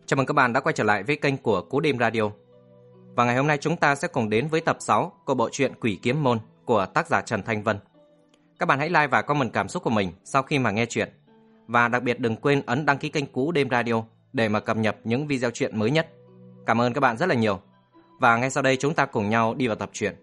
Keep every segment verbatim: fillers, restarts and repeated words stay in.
Chào mừng các bạn đã quay trở lại với kênh của Cú Đêm Radio. Và ngày hôm nay chúng ta sẽ cùng đến với tập sáu của bộ truyện Quỷ Kiếm Môn của tác giả Trần Thanh Vân. Các bạn hãy like và comment cảm xúc của mình sau khi mà nghe chuyện. Và đặc biệt đừng quên ấn đăng ký kênh Cú Đêm Radio để mà cập nhật những video truyện mới nhất. Cảm ơn các bạn rất là nhiều. Và ngay sau đây chúng ta cùng nhau đi vào tập truyện.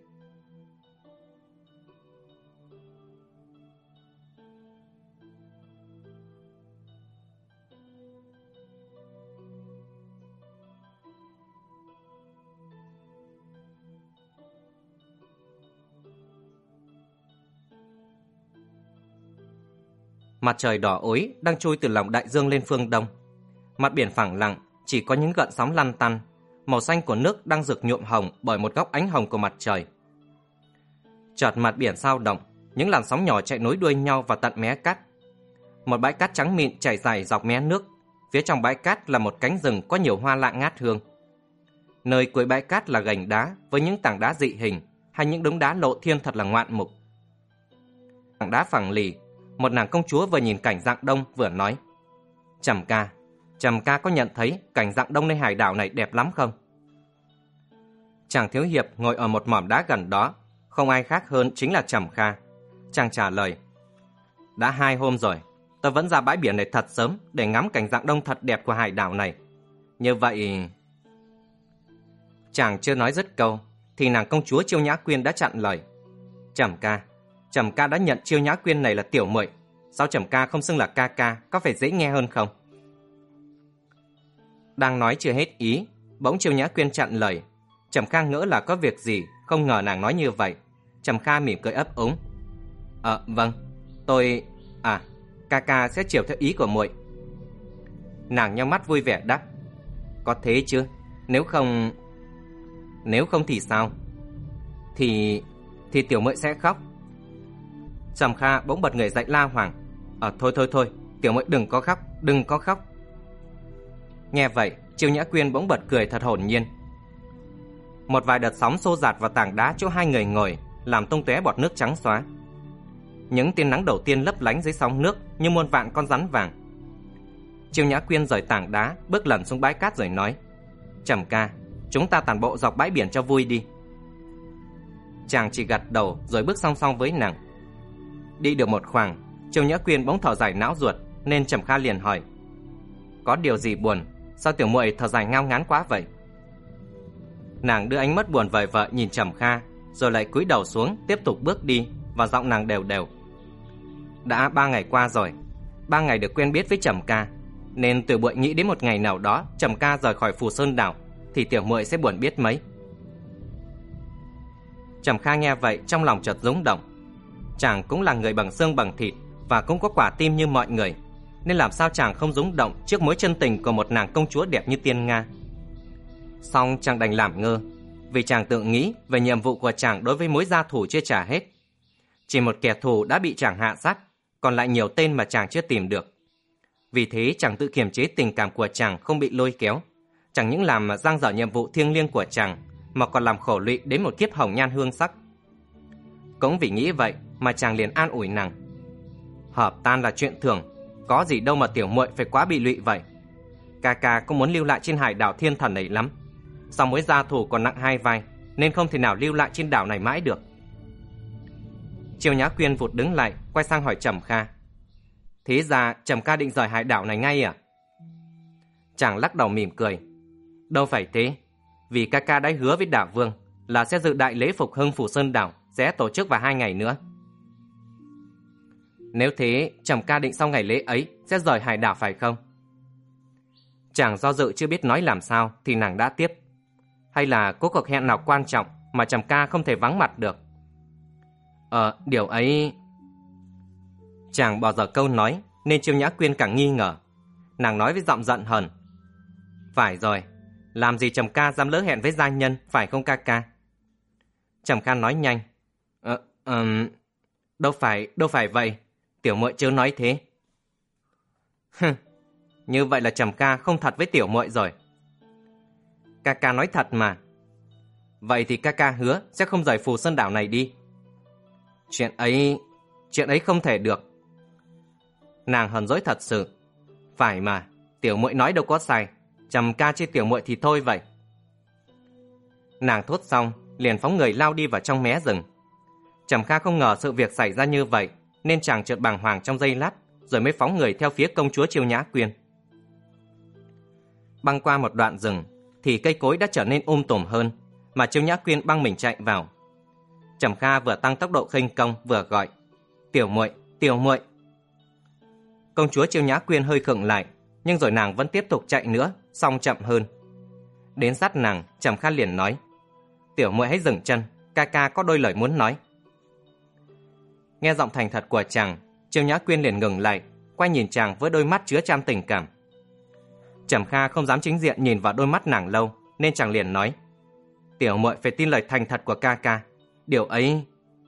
Mặt trời đỏ ối đang trôi từ lòng đại dương lên phương đông. Mặt biển phẳng lặng, chỉ có những gợn sóng lăn tăn. Màu xanh của nước đang rực nhuộm hồng bởi một góc ánh hồng của mặt trời. Chợt mặt biển xao động, những làn sóng nhỏ chạy nối đuôi nhau vào tận mé cát. Một bãi cát trắng mịn chảy dài dọc mé nước. Phía trong bãi cát là một cánh rừng có nhiều hoa lạ ngát hương. Nơi cuối bãi cát là gành đá với những tảng đá dị hình hay những đống đá lộ thiên thật là ngoạn mục. Tảng đá phẳng lì. Một nàng công chúa vừa nhìn cảnh Dạng Đông vừa nói: Trầm ca, Trầm ca có nhận thấy cảnh Dạng Đông nơi hải đảo này đẹp lắm không? Chàng thiếu hiệp ngồi ở một mỏm đá gần đó, không ai khác hơn chính là Trầm Kha. Chàng trả lời: Đã hai hôm rồi, tôi vẫn ra bãi biển này thật sớm để ngắm cảnh Dạng Đông thật đẹp của hải đảo này. Như vậy... Chàng chưa nói dứt câu thì nàng công chúa Chiêu Nhã Quyên đã chặn lời: Trầm ca, Trầm ca đã nhận Chiêu Nhã Quyên này là tiểu muội, sao Trầm ca không xưng là ca ca, có phải dễ nghe hơn không? Đang nói chưa hết ý, bỗng Chiêu Nhã Quyên chặn lời. Trầm Kha ngỡ là có việc gì, không ngờ nàng nói như vậy. Trầm Kha mỉm cười ấp úng: Ờ vâng, tôi... À, ca ca sẽ chiều theo ý của muội. Nàng nhắm mắt vui vẻ đáp: Có thế chứ, nếu không... Nếu không thì sao? Thì... Thì tiểu muội sẽ khóc. Trầm Kha bỗng bật người dậy la hoảng: Ờ thôi thôi thôi, tiểu muội đừng có khóc, đừng có khóc. Nghe vậy, Chiêu Nhã Quyên bỗng bật cười thật hồn nhiên. Một vài đợt sóng xô dạt vào tảng đá chỗ hai người ngồi, làm tung tóe bọt nước trắng xóa. Những tia nắng đầu tiên lấp lánh dưới sóng nước như muôn vạn con rắn vàng. Chiêu Nhã Quyên rời tảng đá, bước lẩn xuống bãi cát rồi nói: Trầm ca, chúng ta tản bộ dọc bãi biển cho vui đi. Chàng chỉ gật đầu rồi bước song song với nàng. Đi được một khoảng, Chiêu Nhã Quyên bỗng thở dài não ruột, nên Trầm Kha liền hỏi: Có điều gì buồn, sao tiểu muội thở dài ngao ngán quá vậy? Nàng đưa ánh mắt buồn vời vợi nhìn Trầm Kha, rồi lại cúi đầu xuống tiếp tục bước đi, và giọng nàng đều đều: Đã ba ngày qua rồi, ba ngày được quen biết với Trầm ca, nên tiểu muội nghĩ đến một ngày nào đó Trầm ca rời khỏi Phù Sơn đảo thì tiểu muội sẽ buồn biết mấy. Trầm Kha nghe vậy trong lòng chợt rung động. Chàng cũng là người bằng xương bằng thịt và cũng có quả tim như mọi người, nên làm sao chàng không rung động trước mối chân tình của một nàng công chúa đẹp như tiên Nga. Song chàng đành làm ngơ, vì chàng tự nghĩ về nhiệm vụ của chàng đối với mối gia thủ chưa trả hết. Chỉ một kẻ thù đã bị chàng hạ sát, còn lại nhiều tên mà chàng chưa tìm được. Vì thế chàng tự kiềm chế tình cảm của chàng không bị lôi kéo, chẳng những làm dang dở nhiệm vụ thiêng liêng của chàng, mà còn làm khổ lụy đến một kiếp hồng nhan hương sắc. Cũng vì nghĩ vậy mà chàng liền an ủi nàng: Hợp tan là chuyện thường, có gì đâu mà tiểu muội phải quá bị lụy vậy. Ca ca cũng muốn lưu lại trên hải đảo thiên thần này lắm, song mối gia thù còn nặng hai vai, nên không thể nào lưu lại trên đảo này mãi được. Chiêu Nhã Quyên vụt đứng lại, quay sang hỏi Trầm Kha: Thế ra Trầm ca định rời hải đảo này ngay à? Chàng lắc đầu mỉm cười: Đâu phải thế, vì ca ca đã hứa với đảo vương là sẽ dự đại lễ phục hưng Phù Sơn đảo, sẽ tổ chức vào hai ngày nữa. Nếu thế, Trầm ca định sau ngày lễ ấy sẽ rời hải đảo phải không? Chàng do dự chưa biết nói làm sao thì nàng đã tiếp: Hay là có cuộc hẹn nào quan trọng mà Trầm ca không thể vắng mặt được? Ờ, điều ấy... Chàng bỏ dở câu nói, nên Chiêu Nhã Quyên càng nghi ngờ. Nàng nói với giọng giận hờn: Phải rồi, làm gì Trầm ca dám lỡ hẹn với gia nhân, phải không ca ca? Trầm Kha nói nhanh: Ờ, ừm... Đâu phải, đâu phải vậy, tiểu muội chớ nói thế. Hừ, như vậy là Trầm ca không thật với tiểu muội rồi. Ca ca nói thật mà. Vậy thì ca ca hứa sẽ không rời Phù Sơn đảo này đi. Chuyện ấy, chuyện ấy không thể được. Nàng hờn dỗi thật sự. Phải mà, tiểu muội nói đâu có sai. Trầm ca chê tiểu muội thì thôi vậy. Nàng thốt xong, liền phóng người lao đi vào trong mé rừng. Trầm Kha không ngờ sự việc xảy ra như vậy, nên chàng chợt bàng hoàng trong giây lát, rồi mới phóng người theo phía công chúa Chiêu Nhã Quyên. Băng qua một đoạn rừng, thì cây cối đã trở nên um tùm hơn, mà Chiêu Nhã Quyên băng mình chạy vào. Trầm Kha vừa tăng tốc độ khinh công vừa gọi: "Tiểu muội, tiểu muội." Công chúa Chiêu Nhã Quyên hơi khựng lại, nhưng rồi nàng vẫn tiếp tục chạy nữa, song chậm hơn. Đến sát nàng, Trầm Kha liền nói: "Tiểu muội hãy dừng chân, ca ca có đôi lời muốn nói." Nghe giọng thành thật của chàng, Chiêu Nhã Quyên liền ngừng lại, quay nhìn chàng với đôi mắt chứa chan tình cảm. Trầm Kha không dám chính diện nhìn vào đôi mắt nàng lâu, nên chàng liền nói: "Tiểu muội phải tin lời thành thật của ca ca. Điều ấy..."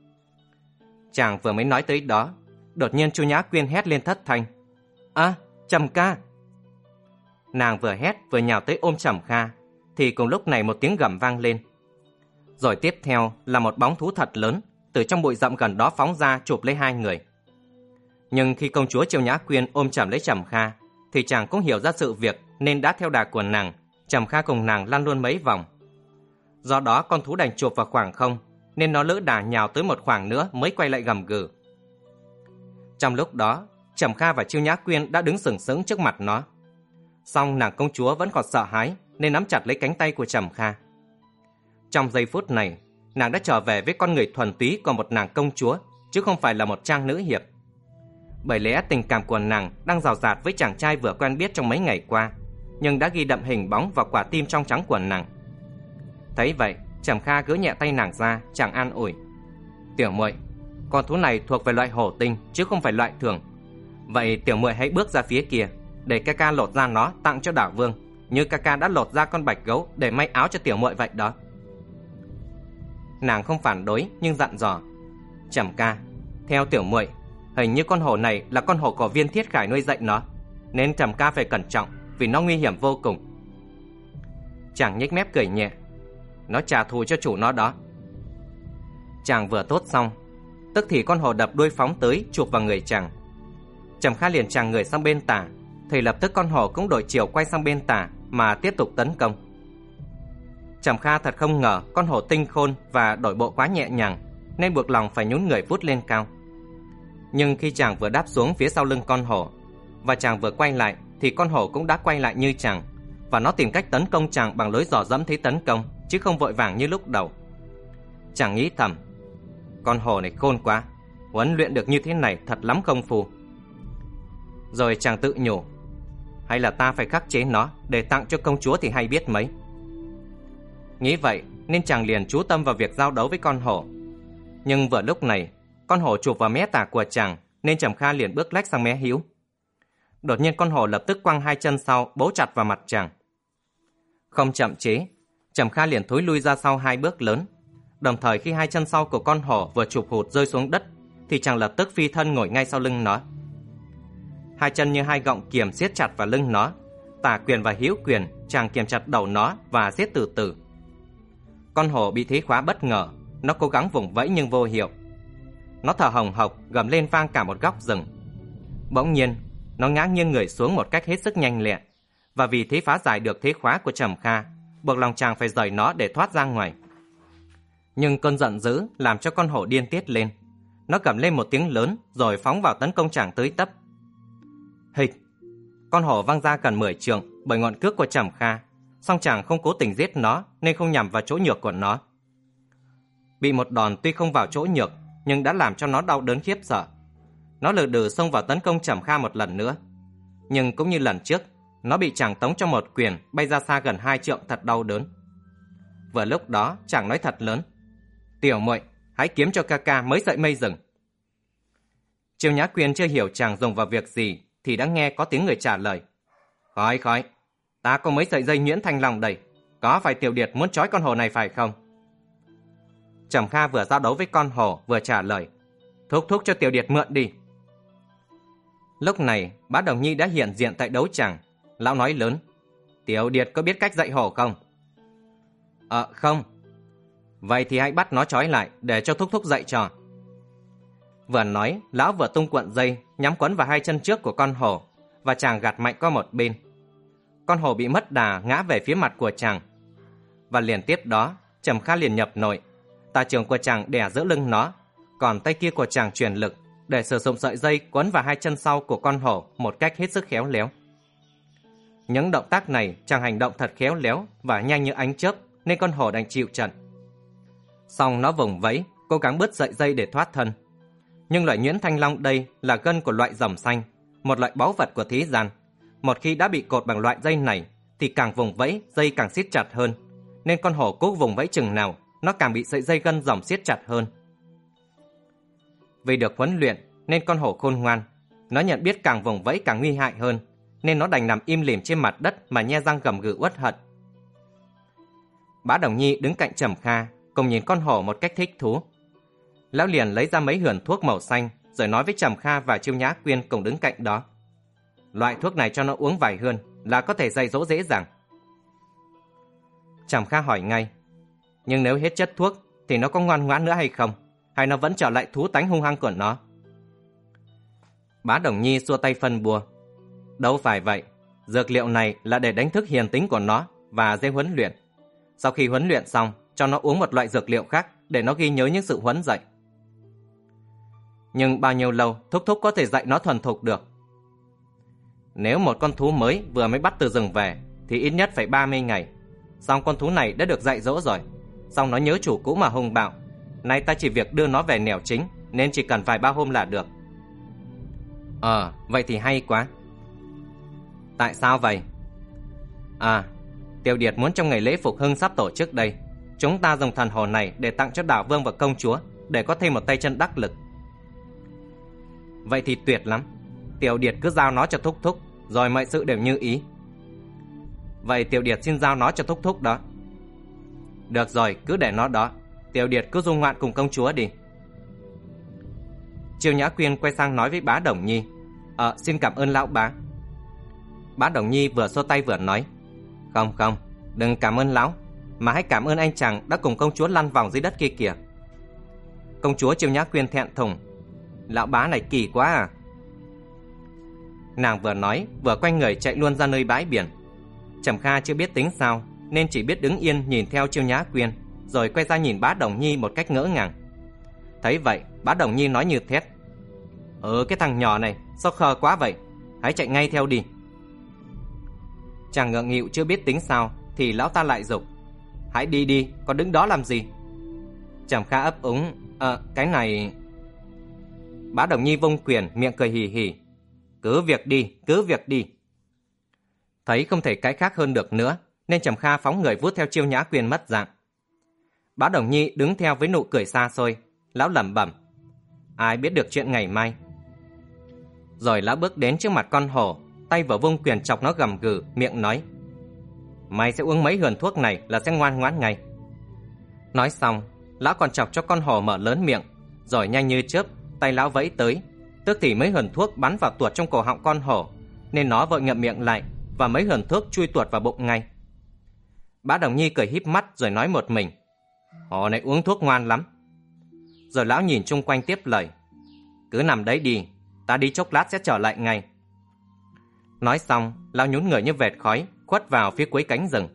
Chàng vừa mới nói tới đó, đột nhiên Chiêu Nhã Quyên hét lên thất thanh: "A, Trầm ca!" Nàng vừa hét vừa nhào tới ôm Trầm Kha, thì cùng lúc này một tiếng gầm vang lên. Rồi tiếp theo là một bóng thú thật lớn từ trong bụi rậm gần đó phóng ra chụp lấy hai người. Nhưng khi công chúa Chiêu Nhã Quyên ôm chầm lấy Trầm Kha, thì chàng cũng hiểu ra sự việc, nên đã theo đà của nàng, Trầm Kha cùng nàng lăn luôn mấy vòng. Do đó con thú đành chụp vào khoảng không, nên nó lỡ đà nhào tới một khoảng nữa mới quay lại gầm gừ. Trong lúc đó, Trầm Kha và Chiêu Nhã Quyên đã đứng sừng sững trước mặt nó. Song nàng công chúa vẫn còn sợ hãi, nên nắm chặt lấy cánh tay của Trầm Kha. Trong giây phút này, nàng đã trở về với con người thuần túy của một nàng công chúa, chứ không phải là một trang nữ hiệp. Bởi lẽ tình cảm của nàng đang rào rạt với chàng trai vừa quen biết trong mấy ngày qua, nhưng đã ghi đậm hình bóng vào quả tim trong trắng của nàng. Thấy vậy, Trầm Kha gỡ nhẹ tay nàng ra, chàng an ủi: "Tiểu muội, con thú này thuộc về loại hổ tinh chứ không phải loại thường. Vậy tiểu muội hãy bước ra phía kia, để ca ca lột ra nó tặng cho Đảo Vương, như ca ca đã lột ra con bạch gấu để may áo cho tiểu muội vậy đó." Nàng không phản đối nhưng dặn dò: "Trầm ca, theo tiểu muội, hình như con hổ này là con hổ của Viên Thiết Khải nuôi dạy nó, nên Trầm ca phải cẩn trọng, vì nó nguy hiểm vô cùng." Chàng nhếch mép cười nhẹ: "Nó trả thù cho chủ nó đó." Chàng vừa tốt xong, tức thì con hổ đập đuôi phóng tới chụp vào người chàng. Trầm Kha liền chàng người sang bên tả, thì lập tức con hổ cũng đổi chiều quay sang bên tả mà tiếp tục tấn công. Trầm Kha thật không ngờ con hổ tinh khôn và đổi bộ quá nhẹ nhàng, nên buộc lòng phải nhún người vút lên cao. Nhưng khi chàng vừa đáp xuống phía sau lưng con hổ, và chàng vừa quay lại, thì con hổ cũng đã quay lại như chàng, và nó tìm cách tấn công chàng bằng lối dò dẫm thế tấn công, chứ không vội vàng như lúc đầu. Chàng nghĩ thầm: "Con hổ này khôn quá, huấn luyện được như thế này thật lắm công phu." Rồi chàng tự nhủ: "Hay là ta phải khắc chế nó để tặng cho công chúa thì hay biết mấy." Nghĩ vậy nên chàng liền chú tâm vào việc giao đấu với con hổ. Nhưng vừa lúc này, con hổ chụp vào mé tả của chàng, nên Trầm Kha liền bước lách sang mé hữu. Đột nhiên con hổ lập tức quăng hai chân sau bấu chặt vào mặt chàng. Không chậm chế, Trầm Kha liền thối lui ra sau hai bước lớn. Đồng thời khi hai chân sau của con hổ vừa chụp hụt rơi xuống đất, thì chàng lập tức phi thân ngồi ngay sau lưng nó. Hai chân như hai gọng kiềm siết chặt vào lưng nó, tả quyền và hữu quyền chàng kiềm chặt đầu nó và siết từ từ. Con hổ bị thế khóa bất ngờ, nó cố gắng vùng vẫy nhưng vô hiệu. Nó thở hồng hộc gầm lên vang cả một góc rừng. Bỗng nhiên, nó ngã nghiêng người xuống một cách hết sức nhanh lẹ, và vì thế phá giải được thế khóa của Trầm Kha, buộc lòng chàng phải rời nó để thoát ra ngoài. Nhưng cơn giận dữ làm cho con hổ điên tiết lên. Nó gầm lên một tiếng lớn rồi phóng vào tấn công chàng tới tấp. Hịch! Con hổ văng ra gần mười trượng bởi ngọn cước của Trầm Kha, song chàng không cố tình giết nó nên không nhằm vào chỗ nhược của nó. Bị một đòn tuy không vào chỗ nhược, nhưng đã làm cho nó đau đớn khiếp sợ. Nó lừ đừ xông vào tấn công Trầm Kha một lần nữa. Nhưng cũng như lần trước, nó bị chàng tống cho một quyền bay ra xa gần hai trượng thật đau đớn. Vừa lúc đó chàng nói thật lớn: "Tiểu muội, hãy kiếm cho ca ca mấy sợi mây rừng." Chiêu Nhã Quyên chưa hiểu chàng dùng vào việc gì, thì đã nghe có tiếng người trả lời: "Khói khói, ta có mấy sợi dây nhuyễn thanh long đây, có phải tiểu điệt muốn trói con hổ này phải không?" Trầm Kha vừa giao đấu với con hổ vừa trả lời: "Thúc thúc cho tiểu điệt mượn đi." Lúc này Bá Đồng Nhi đã hiện diện tại đấu tràng. Lão nói lớn: "Tiểu điệt có biết cách dạy hổ không?" "Ờ không." "Vậy thì hãy bắt nó trói lại để cho thúc thúc dạy cho." Vừa nói, lão vừa tung cuộn dây nhắm quấn vào hai chân trước của con hổ, và chàng gạt mạnh qua một bên. con hổ bị mất đà ngã về phía mặt của chàng. Và liền tiếp đó, Trầm Kha liền nhập nội. Tà trưởng của chàng đè giữa lưng nó, còn tay kia của chàng truyền lực để sử dụng sợi dây quấn vào hai chân sau của con hổ một cách hết sức khéo léo. Những động tác này chàng hành động thật khéo léo và nhanh như ánh chớp, nên con hổ đành chịu trận. Xong nó vùng vẫy, cố gắng bứt sợi dây để thoát thân. Nhưng loại nhuyễn thanh long đây là gân của loại rồng xanh, một loại báu vật của thế gian. Một khi đã bị cột bằng loại dây này thì càng vùng vẫy, dây càng siết chặt hơn, nên con hổ cố vùng vẫy chừng nào nó càng bị sợi dây gân rồng siết chặt hơn. Vì được huấn luyện nên con hổ khôn ngoan, nó nhận biết càng vùng vẫy càng nguy hại hơn, nên nó đành nằm im lìm trên mặt đất mà nhe răng gầm gừ uất hận. Bá Đồng Nhi đứng cạnh Trầm Kha, cùng nhìn con hổ một cách thích thú. Lão liền lấy ra mấy hườn thuốc màu xanh, rồi nói với Trầm Kha và Chiêu Nhã Quyên cùng đứng cạnh đó. Loại thuốc này cho nó uống vài hương là có thể dạy dỗ dễ dàng. Trầm Kha hỏi ngay, nhưng nếu hết chất thuốc thì nó có ngoan ngoãn nữa hay không? Hay nó vẫn trở lại thú tánh hung hăng của nó? Bá Đồng Nhi xua tay phân bua. Đâu phải vậy, dược liệu này là để đánh thức hiền tính của nó và dễ huấn luyện. Sau khi huấn luyện xong, cho nó uống một loại dược liệu khác để nó ghi nhớ những sự huấn dạy. Nhưng bao nhiêu lâu Thúc Thúc có thể dạy nó thuần thục được? Nếu một con thú mới vừa mới bắt từ rừng về thì ít nhất phải ba mươi ngày. Xong con thú này đã được dạy dỗ rồi, xong nó nhớ chủ cũ mà hung bạo. Nay ta chỉ việc đưa nó về nẻo chính, nên chỉ cần vài ba hôm là được. Ờ, vậy thì hay quá. Tại sao vậy? À, Tiểu Điệt muốn trong ngày lễ phục hưng sắp tổ chức đây, chúng ta dùng thần hổ này để tặng cho đảo vương và công chúa, để có thêm một tay chân đắc lực. Vậy thì tuyệt lắm. Tiểu Điệt cứ giao nó cho Thúc Thúc, rồi mọi sự đều như ý. Vậy Tiểu Điệt xin giao nó cho Thúc Thúc đó. Được rồi, cứ để nó đó. Tiểu Điệt cứ du ngoạn cùng công chúa đi. Chiêu Nhã Quyên quay sang nói với Bá Đồng Nhi, Ờ, xin cảm ơn lão bá. Bá Đồng Nhi vừa xua tay vừa nói, Không không, đừng cảm ơn lão, mà hãy cảm ơn anh chàng đã cùng công chúa lăn vòng dưới đất kia kìa. Công chúa Chiêu Nhã Quyên thẹn thùng, lão bá này kỳ quá à. Nàng vừa nói vừa quay người chạy luôn ra nơi bãi biển. Trầm Kha chưa biết tính sao, nên chỉ biết đứng yên nhìn theo Chiêu Nhã Quyên, rồi quay ra nhìn Bá Đồng Nhi một cách ngỡ ngàng. Thấy vậy, Bá Đồng Nhi nói như thét, Ừ, cái thằng nhỏ này sao khờ quá vậy, hãy chạy ngay theo đi. Chàng ngượng nghịu chưa biết tính sao thì lão ta lại giục, Hãy đi đi, còn đứng đó làm gì? Trầm Kha ấp úng, Ờ, cái này... Bá Đồng Nhi vung quyền, miệng cười hì hì, Cứ việc đi, cứ việc đi. Thấy không thể cãi khác hơn được nữa, nên Trầm Kha phóng người vút theo Chiêu Nhã Quyên mất dạng. Bá Đồng Nhi đứng theo với nụ cười xa xôi. Lão lẩm bẩm, Ai biết được chuyện ngày mai. Rồi lão bước đến trước mặt con hổ, tay vào vung quyền chọc nó gầm gừ, miệng nói, Mày sẽ uống mấy hườn thuốc này là sẽ ngoan ngoãn ngay. Nói xong, lão còn chọc cho con hổ mở lớn miệng, rồi nhanh như chớp, tay lão vẫy tới, tức thì mấy hườn thuốc bắn vào tuột trong cổ họng con hổ, nên nó vội ngậm miệng lại và mấy hườn thuốc chui tuột vào bụng ngay. Bá Đồng Nhi cười híp mắt rồi nói một mình, Hổ này uống thuốc ngoan lắm. Rồi lão nhìn chung quanh tiếp lời, Cứ nằm đấy đi, ta đi chốc lát sẽ trở lại ngay. Nói xong, lão nhún người như vệt khói, khuất vào phía cuối cánh rừng.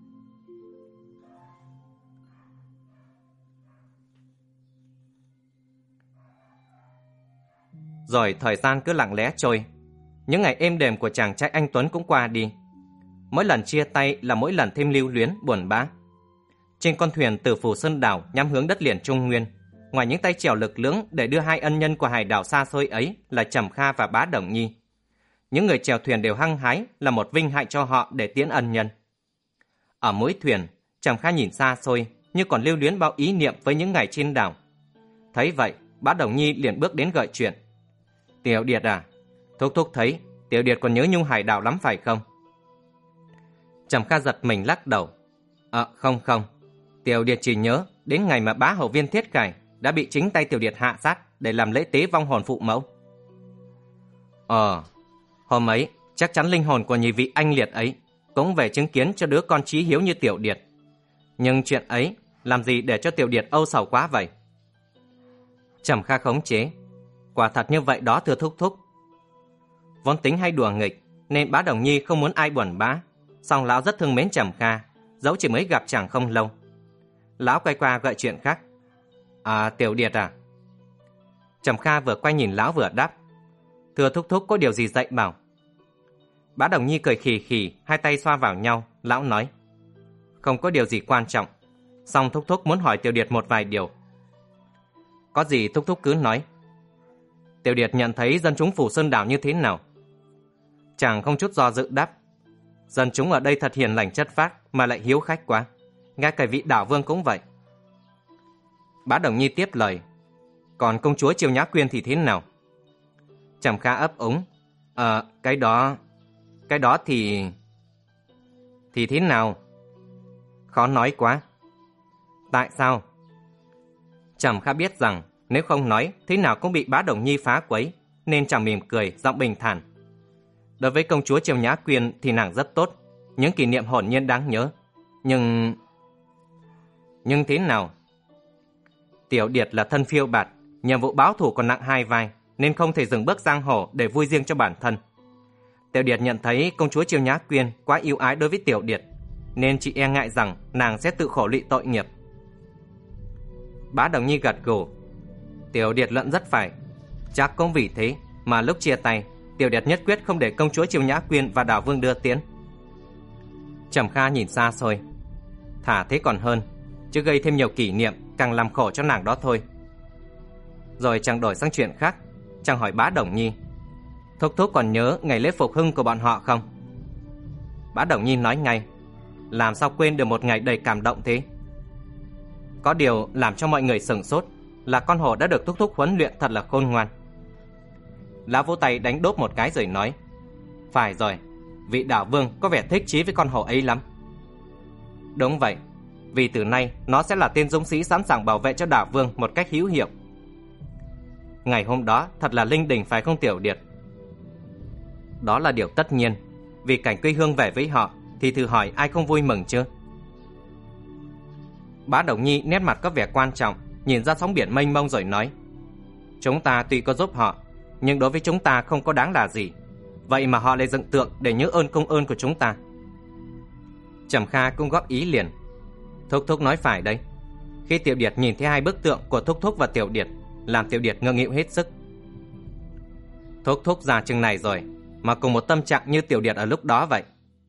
Rồi thời gian cứ lặng lẽ trôi. Những ngày êm đềm của chàng trai anh Tuấn cũng qua đi. Mỗi lần chia tay là mỗi lần thêm lưu luyến, buồn bã. Trên con thuyền từ Phù Sơn đảo nhắm hướng đất liền Trung Nguyên, ngoài những tay chèo lực lưỡng để đưa hai ân nhân của hải đảo xa xôi ấy là Trầm Kha và Bá Đồng Nhi, những người chèo thuyền đều hăng hái là một vinh hạnh cho họ để tiễn ân nhân. Ở mỗi thuyền, Trầm Kha nhìn xa xôi như còn lưu luyến bao ý niệm với những ngày trên đảo. Thấy vậy, Bá Đồng Nhi liền bước đến gợi chuyện. Tiểu Điệt à, Thúc Thúc thấy Tiểu Điệt còn nhớ nhung hải đảo lắm phải không? Trầm Kha giật mình lắc đầu. Ờ, không không, Tiểu Điệt chỉ nhớ đến ngày mà bá hậu Viên Thiết Cải đã bị chính tay Tiểu Điệt hạ sát để làm lễ tế vong hồn phụ mẫu. Ờ, hôm ấy chắc chắn linh hồn của nhị vị anh liệt ấy cũng về chứng kiến cho đứa con chí hiếu như Tiểu Điệt. Nhưng chuyện ấy làm gì để cho Tiểu Điệt âu sầu quá vậy? Trầm Kha khống chế. Quả thật như vậy đó thưa Thúc Thúc. Vốn tính hay đùa nghịch nên Bá Đồng Nhi không muốn ai buồn bã, Song lão rất thương mến Trầm Kha, dẫu chỉ mới gặp chàng không lâu. Lão quay qua gợi chuyện khác. À, Tiểu Điệt à? Trầm Kha vừa quay nhìn lão vừa đáp. Thưa thúc thúc, có điều gì dạy bảo? Bá Đồng Nhi cười khì khì, hai tay xoa vào nhau. Lão nói, không có điều gì quan trọng, song thúc thúc muốn hỏi Tiểu Điệt một vài điều. Có gì thúc thúc cứ nói. Tiểu Điệt nhận thấy dân chúng Phủ Sơn Đảo như thế nào? Chàng không chút do dự đáp. Dân chúng ở đây thật hiền lành chất phác, mà lại hiếu khách quá. Ngay cả vị đảo vương cũng vậy. Bá Đồng Nhi tiếp lời. Còn công chúa Chiêu Nhã Quyên thì thế nào? Trầm Kha ấp úng. Ờ, cái đó... Cái đó thì... Thì thế nào? Khó nói quá. Tại sao? Trầm Kha biết rằng nếu không nói, thế nào cũng bị Bá Đồng Nhi phá quấy, nên chàng mỉm cười, giọng bình thản. Đối với công chúa Chiêu Nhã Quyên thì nàng rất tốt, những kỷ niệm hồn nhiên đáng nhớ. Nhưng... Nhưng thế nào? Tiểu Điệt là thân phiêu bạt, nhiệm vụ báo thù còn nặng hai vai, nên không thể dừng bước giang hồ để vui riêng cho bản thân. Tiểu Điệt nhận thấy công chúa Chiêu Nhã Quyên quá yêu ái đối với Tiểu Điệt, nên chị e ngại rằng nàng sẽ tự khổ lụy tội nghiệp. Bá Đồng Nhi gật gù. Tiểu Điệt luận rất phải. Chắc cũng vì thế mà lúc chia tay, Tiểu Điệt nhất quyết không để công chúa Chiêu Nhã Quyên và đảo vương đưa tiễn. Trầm Kha nhìn xa xôi. Thả thế còn hơn, chứ gây thêm nhiều kỷ niệm càng làm khổ cho nàng đó thôi. Rồi chàng đổi sang chuyện khác. Chàng hỏi Bá Đồng Nhi, thúc thúc còn nhớ ngày lễ phục hưng của bọn họ không? Bá Đồng Nhi nói ngay, làm sao quên được một ngày đầy cảm động thế. Có điều làm cho mọi người sửng sốt là con hổ đã được thúc thúc huấn luyện thật là khôn ngoan. Lão vỗ tay đánh đốp một cái rồi nói, phải rồi, vị đảo vương có vẻ thích chí với con hổ ấy lắm. Đúng vậy, vì từ nay nó sẽ là tên dũng sĩ sẵn sàng bảo vệ cho đảo vương một cách hữu hiệu. Ngày hôm đó thật là linh đình phải không Tiểu Điệt? Đó là điều tất nhiên, vì cảnh quê hương về với họ thì thử hỏi ai không vui mừng chứ. Bá Đồng Nhi nét mặt có vẻ quan trọng, nhìn ra sóng biển mênh mông rồi nói, chúng ta tuy có giúp họ, nhưng đối với chúng ta không có đáng là gì. Vậy mà họ lại dựng tượng để nhớ ơn công ơn của chúng ta. Trầm Kha cũng góp ý liền. Thúc thúc nói phải đấy. Khi Tiểu Điệt nhìn thấy hai bức tượng của thúc thúc và Tiểu Điệt, làm Tiểu Điệt ngơ nghịu hết sức. Thúc thúc già chừng này rồi mà cùng một tâm trạng như Tiểu Điệt ở lúc đó vậy.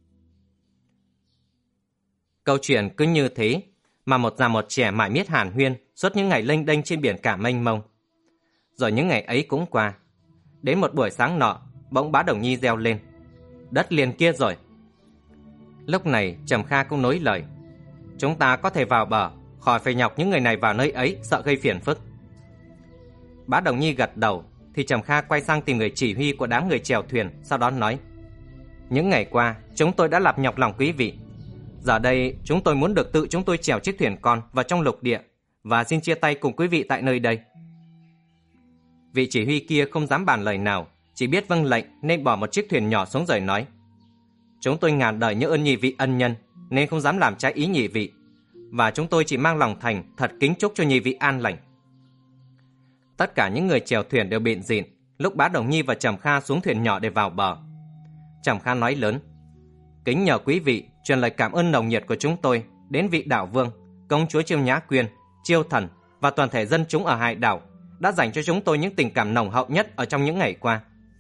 Câu chuyện cứ như thế mà một già một trẻ mải miết hàn huyên suốt những ngày lênh đênh trên biển cả mênh mông. Rồi những ngày ấy cũng qua. Đến một buổi sáng nọ, bỗng Bá Đồng Nhi reo lên, đất liền kia rồi. Lúc này Trầm Kha cũng nối lời, chúng ta có thể vào bờ, khỏi phải nhọc những người này vào nơi ấy, sợ gây phiền phức. Bá Đồng Nhi gật đầu, thì Trầm Kha quay sang tìm người chỉ huy của đám người chèo thuyền, sau đó nói, những ngày qua chúng tôi đã lặp nhọc lòng quý vị. Giờ đây chúng tôi muốn được tự chúng tôi chèo chiếc thuyền con vào trong lục địa, và xin chia tay cùng quý vị tại nơi đây. Vị chỉ huy kia không dám bàn lời nào, chỉ biết vâng lệnh nên bỏ một chiếc thuyền nhỏ xuống rồi nói, chúng tôi ngàn đời nhớ ơn nhị vị ân nhân, nên không dám làm trái ý nhị vị, và chúng tôi chỉ mang lòng thành thật kính chúc cho nhị vị an lành. Tất cả những người chèo thuyền đều bịn rịn lúc Bá Đồng Nhi và Trầm Kha xuống thuyền nhỏ để vào bờ. Trầm Kha nói lớn, kính nhờ quý vị truyền lời cảm ơn nồng nhiệt của chúng tôi đến vị đảo vương, công chúa Chiêu Nhã Quyên, Chiêu Thần và toàn thể dân chúng ở hải đảo đã dành cho chúng tôi những tình cảm nồng hậu nhất ở trong những ngày qua.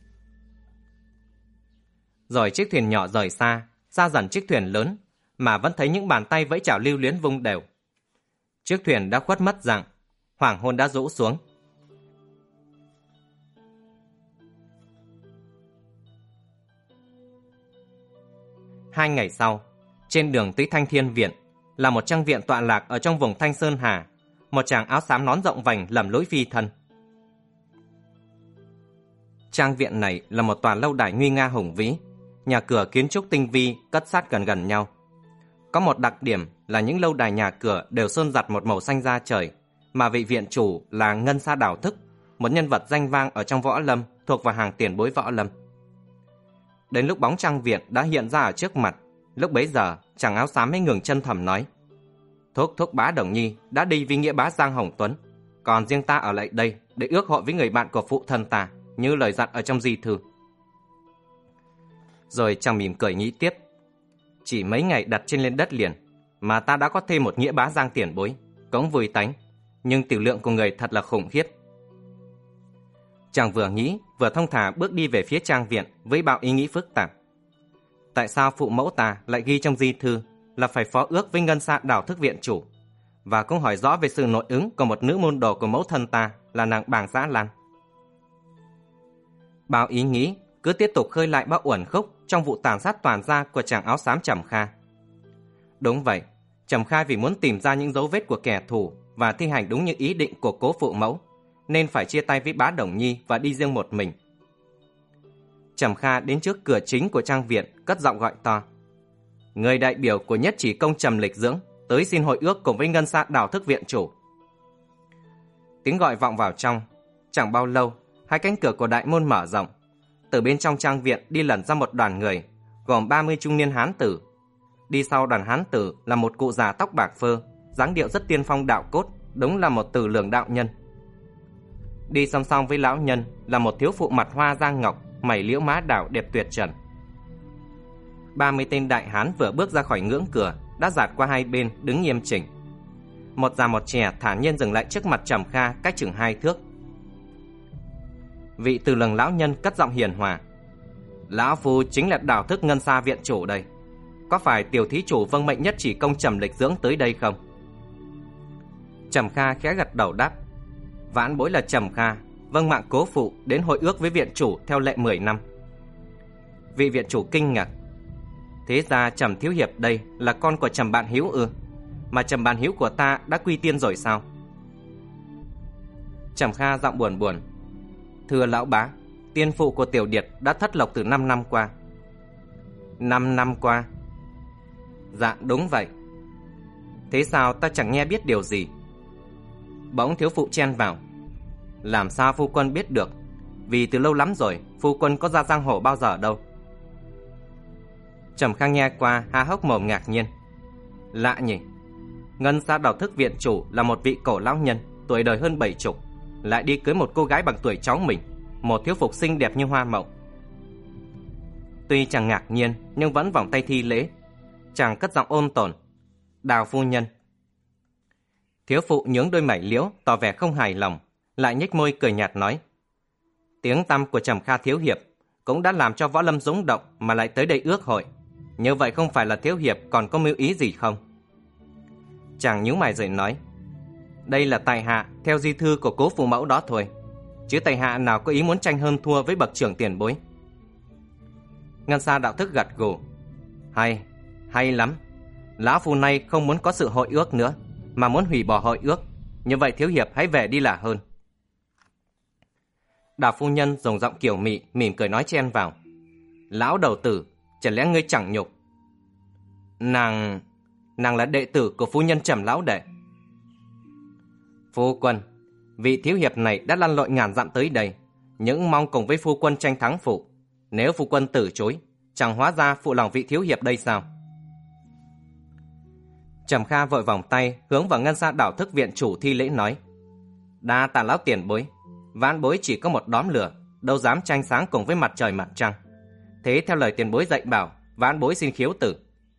Rồi chiếc thuyền nhỏ rời xa, xa dần chiếc thuyền lớn, mà vẫn thấy những bàn tay vẫy chào lưu luyến vung đều. Chiếc thuyền đã khuất mất dạng, hoàng hôn đã rũ xuống. Hai ngày sau, trên đường tới Thanh Thiên Viện là một trang viện tọa lạc ở trong vùng Thanh Sơn Hà. Một chàng áo xám nón rộng vành lầm lũi phi thân. Trang viện này là một tòa lâu đài nguy nga hùng vĩ, nhà cửa kiến trúc tinh vi cất sát gần gần nhau. Có một đặc điểm là những lâu đài nhà cửa đều sơn dặt một màu xanh da trời, mà vị viện chủ là Ngân Sa Đảo Thức, một nhân vật danh vang ở trong võ lâm, thuộc vào hàng tiền bối võ lâm. Đến lúc bóng trang viện đã hiện ra ở trước mặt, lúc bấy giờ chàng áo xám mới ngừng chân thầm nói, thúc thúc Bá Đồng Nhi đã đi vì nghĩa bá Giang Hồng Tuấn, còn riêng ta ở lại đây để ước hội với người bạn của phụ thân ta, như lời dặn ở trong di thư. Rồi chàng mỉm cười nghĩ tiếp, Chỉ mấy ngày đặt chân lên đất liền mà ta đã có thêm một nghĩa bá Giang tiền bối, cũng vui tánh, nhưng tiểu lượng của người thật là khủng khiếp. Chàng vừa nghĩ vừa thông thả bước đi về phía trang viện với bao ý nghĩ phức tạp. Tại sao phụ mẫu ta lại ghi trong di thư là phải phó ước với Ngân Sa Đào Thức viện chủ, và cũng hỏi rõ về sự nội ứng của một nữ môn đồ của mẫu thân ta là nàng Bàng Dã Lan. Bao ý nghĩ cứ tiếp tục khơi lại bao uẩn khúc trong vụ tàn sát toàn gia của chàng áo xám Trầm Kha. Đúng vậy, Trầm Kha vì muốn tìm ra những dấu vết của kẻ thù và thi hành đúng như ý định của cố phụ mẫu, nên phải chia tay với Bá Đồng Nhi và đi riêng một mình. Trầm Kha đến trước cửa chính của trang viện, cất giọng gọi to: "Người đại biểu của Nhất Chỉ Công Trầm Lịch Dưỡng tới xin hội ước cùng với Ngân Sa Đào Thức viện chủ." Tiếng gọi vọng vào trong. Chẳng bao lâu, hai cánh cửa của đại môn mở rộng. Từ bên trong trang viện đi lẩn ra một đoàn người, gồm ba mươi trung niên hán tử. Đi sau đoàn hán tử là một cụ già tóc bạc phơ, dáng điệu rất tiên phong đạo cốt, đúng là một từ lường đạo nhân. Đi song song với lão nhân là một thiếu phụ mặt hoa da ngọc, mày liễu má đảo đẹp tuyệt trần. ba mươi tên đại hán vừa bước ra khỏi ngưỡng cửa đã dạt qua hai bên, đứng nghiêm chỉnh. Một già một trẻ thản nhiên dừng lại trước mặt Trầm Kha cách chừng hai thước. Vị từ lường lão nhân cất giọng hiền hòa: "Lão phu chính là Đào Thức Ngân Sa viện chủ đây. Có phải tiểu thí chủ vâng mệnh Nhất Chỉ Công Trầm Lịch Dưỡng tới đây không?" Trầm Kha khẽ gật đầu đáp: "Vãn bối là Trầm Kha, vâng mạng cố phụ đến hội ước với viện chủ theo lệ mười năm." Vị viện chủ kinh ngạc: "Thế ra Trầm thiếu hiệp đây là con của Trầm bạn hiếu ư? Mà Trầm bạn hiếu của ta đã quy tiên rồi sao?" Trầm Kha giọng buồn buồn: "Thưa lão bá, tiên phụ của tiểu điệt đã thất lộc từ năm năm qua." Năm năm qua? Dạ đúng vậy. Thế sao ta chẳng nghe biết điều gì? Bỗng thiếu phụ chen vào: "Làm sao phu quân biết được? Vì từ lâu lắm rồi phu quân có ra giang hồ bao giờ đâu." Trầm Kha nghe qua há hốc mồm ngạc nhiên. Lạ nhỉ, Ngân Sa Đào Thức viện chủ là một vị cổ lão nhân, tuổi đời hơn bảy chục, lại đi cưới một cô gái bằng tuổi cháu mình, một thiếu phụ xinh đẹp như hoa mậu. Tuy chàng ngạc nhiên nhưng vẫn vòng tay thi lễ. Chàng cất giọng ôn tồn: "Đào phu nhân." Thiếu phụ nhướng đôi mày liễu tỏ vẻ không hài lòng, lại nhếch môi cười nhạt nói: "Tiếng tăm của Trầm Kha thiếu hiệp cũng đã làm cho võ lâm rúng động mà lại tới đây ước hội. Như vậy không phải là thiếu hiệp còn có mưu ý gì không?" Chàng nhíu mày rồi nói: "Đây là tại hạ theo di thư của cố phụ mẫu đó thôi, chứ tại hạ nào có ý muốn tranh hơn thua với bậc trưởng tiền bối." Ngân Sa Đạo Thức gật gù: "Hay, hay lắm. Lão phu nay không muốn có sự hội ước nữa, mà muốn hủy bỏ hội ước. Như vậy thiếu hiệp hãy về đi là hơn." Đào phu nhân dùng giọng kiều mị mỉm cười nói chen vào: "Lão đầu tử, chẳng lẽ ngươi chẳng nhục? Nàng... nàng là đệ tử của phu nhân Trầm lão đệ." "Phu quân, vị thiếu hiệp này đã lăn lội ngàn dặm tới đây, những mong cùng với phu quân tranh thắng phụ. Nếu phu quân từ chối, chẳng hóa ra phụ lòng vị thiếu hiệp đây sao?" Trầm Kha vội vòng tay hướng vào Ngân Sa Đào Thức viện chủ thi lễ nói: "Đa tạ lão tiền bối, vãn bối chỉ có một đóm lửa, đâu dám tranh sáng cùng với mặt trời mặt trăng. Thế theo lời tiền bối dạy bảo, vãn bối xin khiếu tử."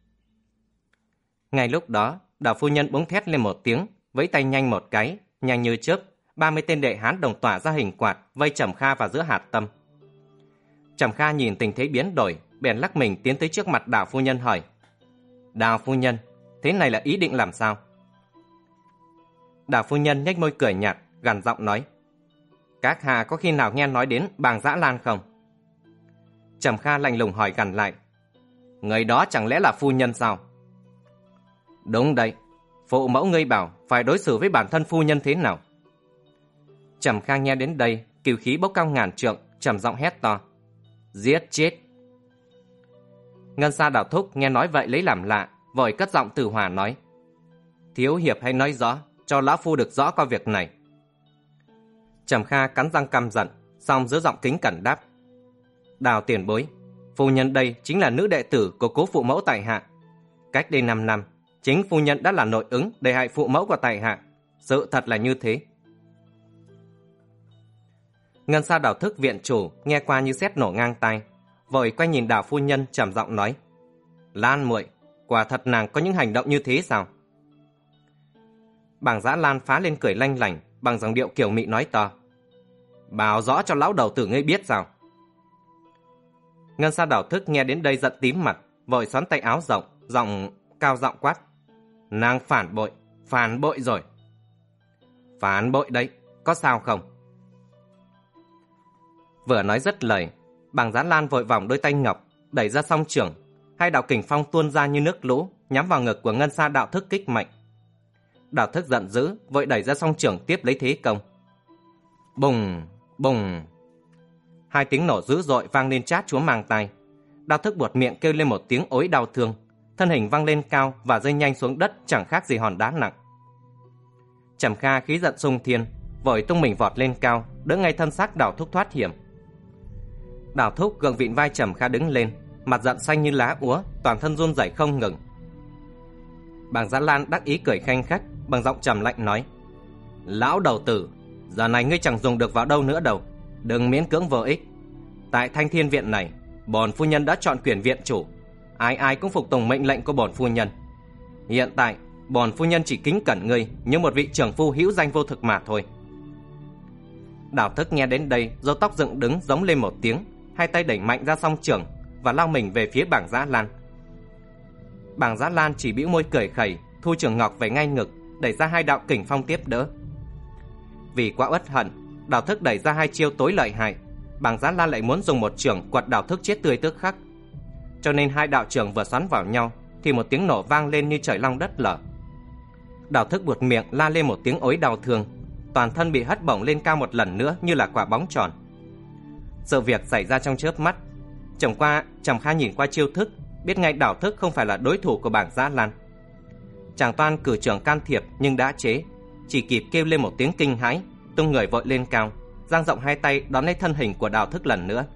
Ngay lúc đó, Đào phu nhân bỗng thét lên một tiếng, vẫy tay nhanh một cái, nhanh như chớp, ba mươi tên đệ hán đồng tỏa ra hình quạt vây Trầm Kha vào giữa hạt tâm. Trầm Kha nhìn tình thế biến đổi, bèn lắc mình tiến tới trước mặt Đào phu nhân hỏi: "Đào phu nhân, thế này là ý định làm sao?" Đào phu nhân nhếch môi cười nhạt, gằn giọng nói: "Các hạ có khi nào nghe nói đến Bàng Dã Lan không?" Trầm Kha lạnh lùng hỏi gằn lại: "Người đó chẳng lẽ là phu nhân sao?" "Đúng đấy, phụ mẫu ngươi bảo phải đối xử với bản thân phu nhân thế nào?" Trầm Kha nghe đến đây, kiều khí bốc cao ngàn trượng, trầm giọng hét to: "Giết chết!" Ngân Sa Đào Thúc nghe nói vậy lấy làm lạ, vội cất giọng từ hòa nói: "Thiếu hiệp hãy nói rõ, cho lão phu được rõ qua việc này." Trầm Kha cắn răng căm giận, song giữ giọng kính cẩn đáp: "Đào tiền bối, phu nhân đây chính là nữ đệ tử của cố phụ mẫu tại hạ. Cách đây năm năm, chính phu nhân đã là nội ứng để hại phụ mẫu của tại hạ. Sự thật là như thế." Ngân Sa Đào Thức viện chủ nghe qua như sét nổ ngang tai, vội quay nhìn Đào phu nhân trầm giọng nói: "Lan muội, Quả thật nàng có những hành động như thế sao? Bàng Dã Lan phá lên cười lanh lảnh, bằng giọng điệu kiều mị nói to. Bảo rõ cho lão đầu tử ngươi biết sao? Ngân Sa Đảo Thức nghe đến đây giận tím mặt, vội xoắn tay áo rộng, giọng cao giọng quát. Nàng phản bội, phản bội rồi. Phản bội đấy, có sao không? Vừa nói dứt lời, Bàng Dã Lan vội vòng đôi tay ngọc, đẩy ra song chưởng, hai đạo kình phong tuôn ra như nước lũ, nhắm vào ngực của Ngân Sa Đạo Thức kích mạnh. Đạo Thức giận dữ, vội đẩy ra song chưởng tiếp lấy thế công. Bùng, bùng. Hai tiếng nổ dữ dội vang lên chát chúa mang tai. Đạo Thức buột miệng kêu lên một tiếng ối đau thương, thân hình văng lên cao và rơi nhanh xuống đất chẳng khác gì hòn đá nặng. Trầm Kha khí giận xung thiên, vội tung mình vọt lên cao, đỡ ngay thân xác Đào Thúc thoát hiểm. Đào Thúc gượng vịn vai Trầm Kha đứng lên, mặt giận xanh như lá úa, toàn thân run rẩy không ngừng. Bàng Dã Lan đắc ý cười khanh khách, bằng giọng trầm lạnh nói: Lão đầu tử, giờ này ngươi chẳng dùng được vào đâu nữa đâu, đừng miễn cưỡng vô ích. Tại Thanh Thiên Viện này, bổn phu nhân đã chọn quyền viện chủ, ai ai cũng phục tùng mệnh lệnh của bổn phu nhân. Hiện tại, bổn phu nhân chỉ kính cẩn ngươi như một vị trưởng phu hữu danh vô thực mà thôi. Đào Thức nghe đến đây, râu tóc dựng đứng giống lên một tiếng, hai tay đẩy mạnh ra song chưởng và lao mình về phía Bàng Dã Lan. Bàng Dã Lan chỉ bĩu môi cười khẩy, thu trường ngọc về ngay ngực, đẩy ra hai đạo kình phong tiếp đỡ. Vì quá uất hận, Đào Thức đẩy ra hai chiêu tối lợi hại, Bàng Dã Lan lại muốn dùng một chưởng quật Đào Thức chết tươi tức khắc. Cho nên hai đạo chưởng vừa xoắn vào nhau thì một tiếng nổ vang lên như trời long đất lở. Đào Thức buột miệng la lên một tiếng ối đau thương, toàn thân bị hất bổng lên cao một lần nữa như là quả bóng tròn. Sự việc xảy ra trong chớp mắt. Chẳng qua Trầm Kha nhìn qua chiêu thức, biết ngay Đào Thức không phải là đối thủ của Bàng Dã Lan. Chàng toan cử trưởng can thiệp nhưng đã chế, chỉ kịp kêu lên một tiếng kinh hãi, tung người vội lên cao, dang rộng hai tay đón lấy thân hình của Đào Thức lần nữa.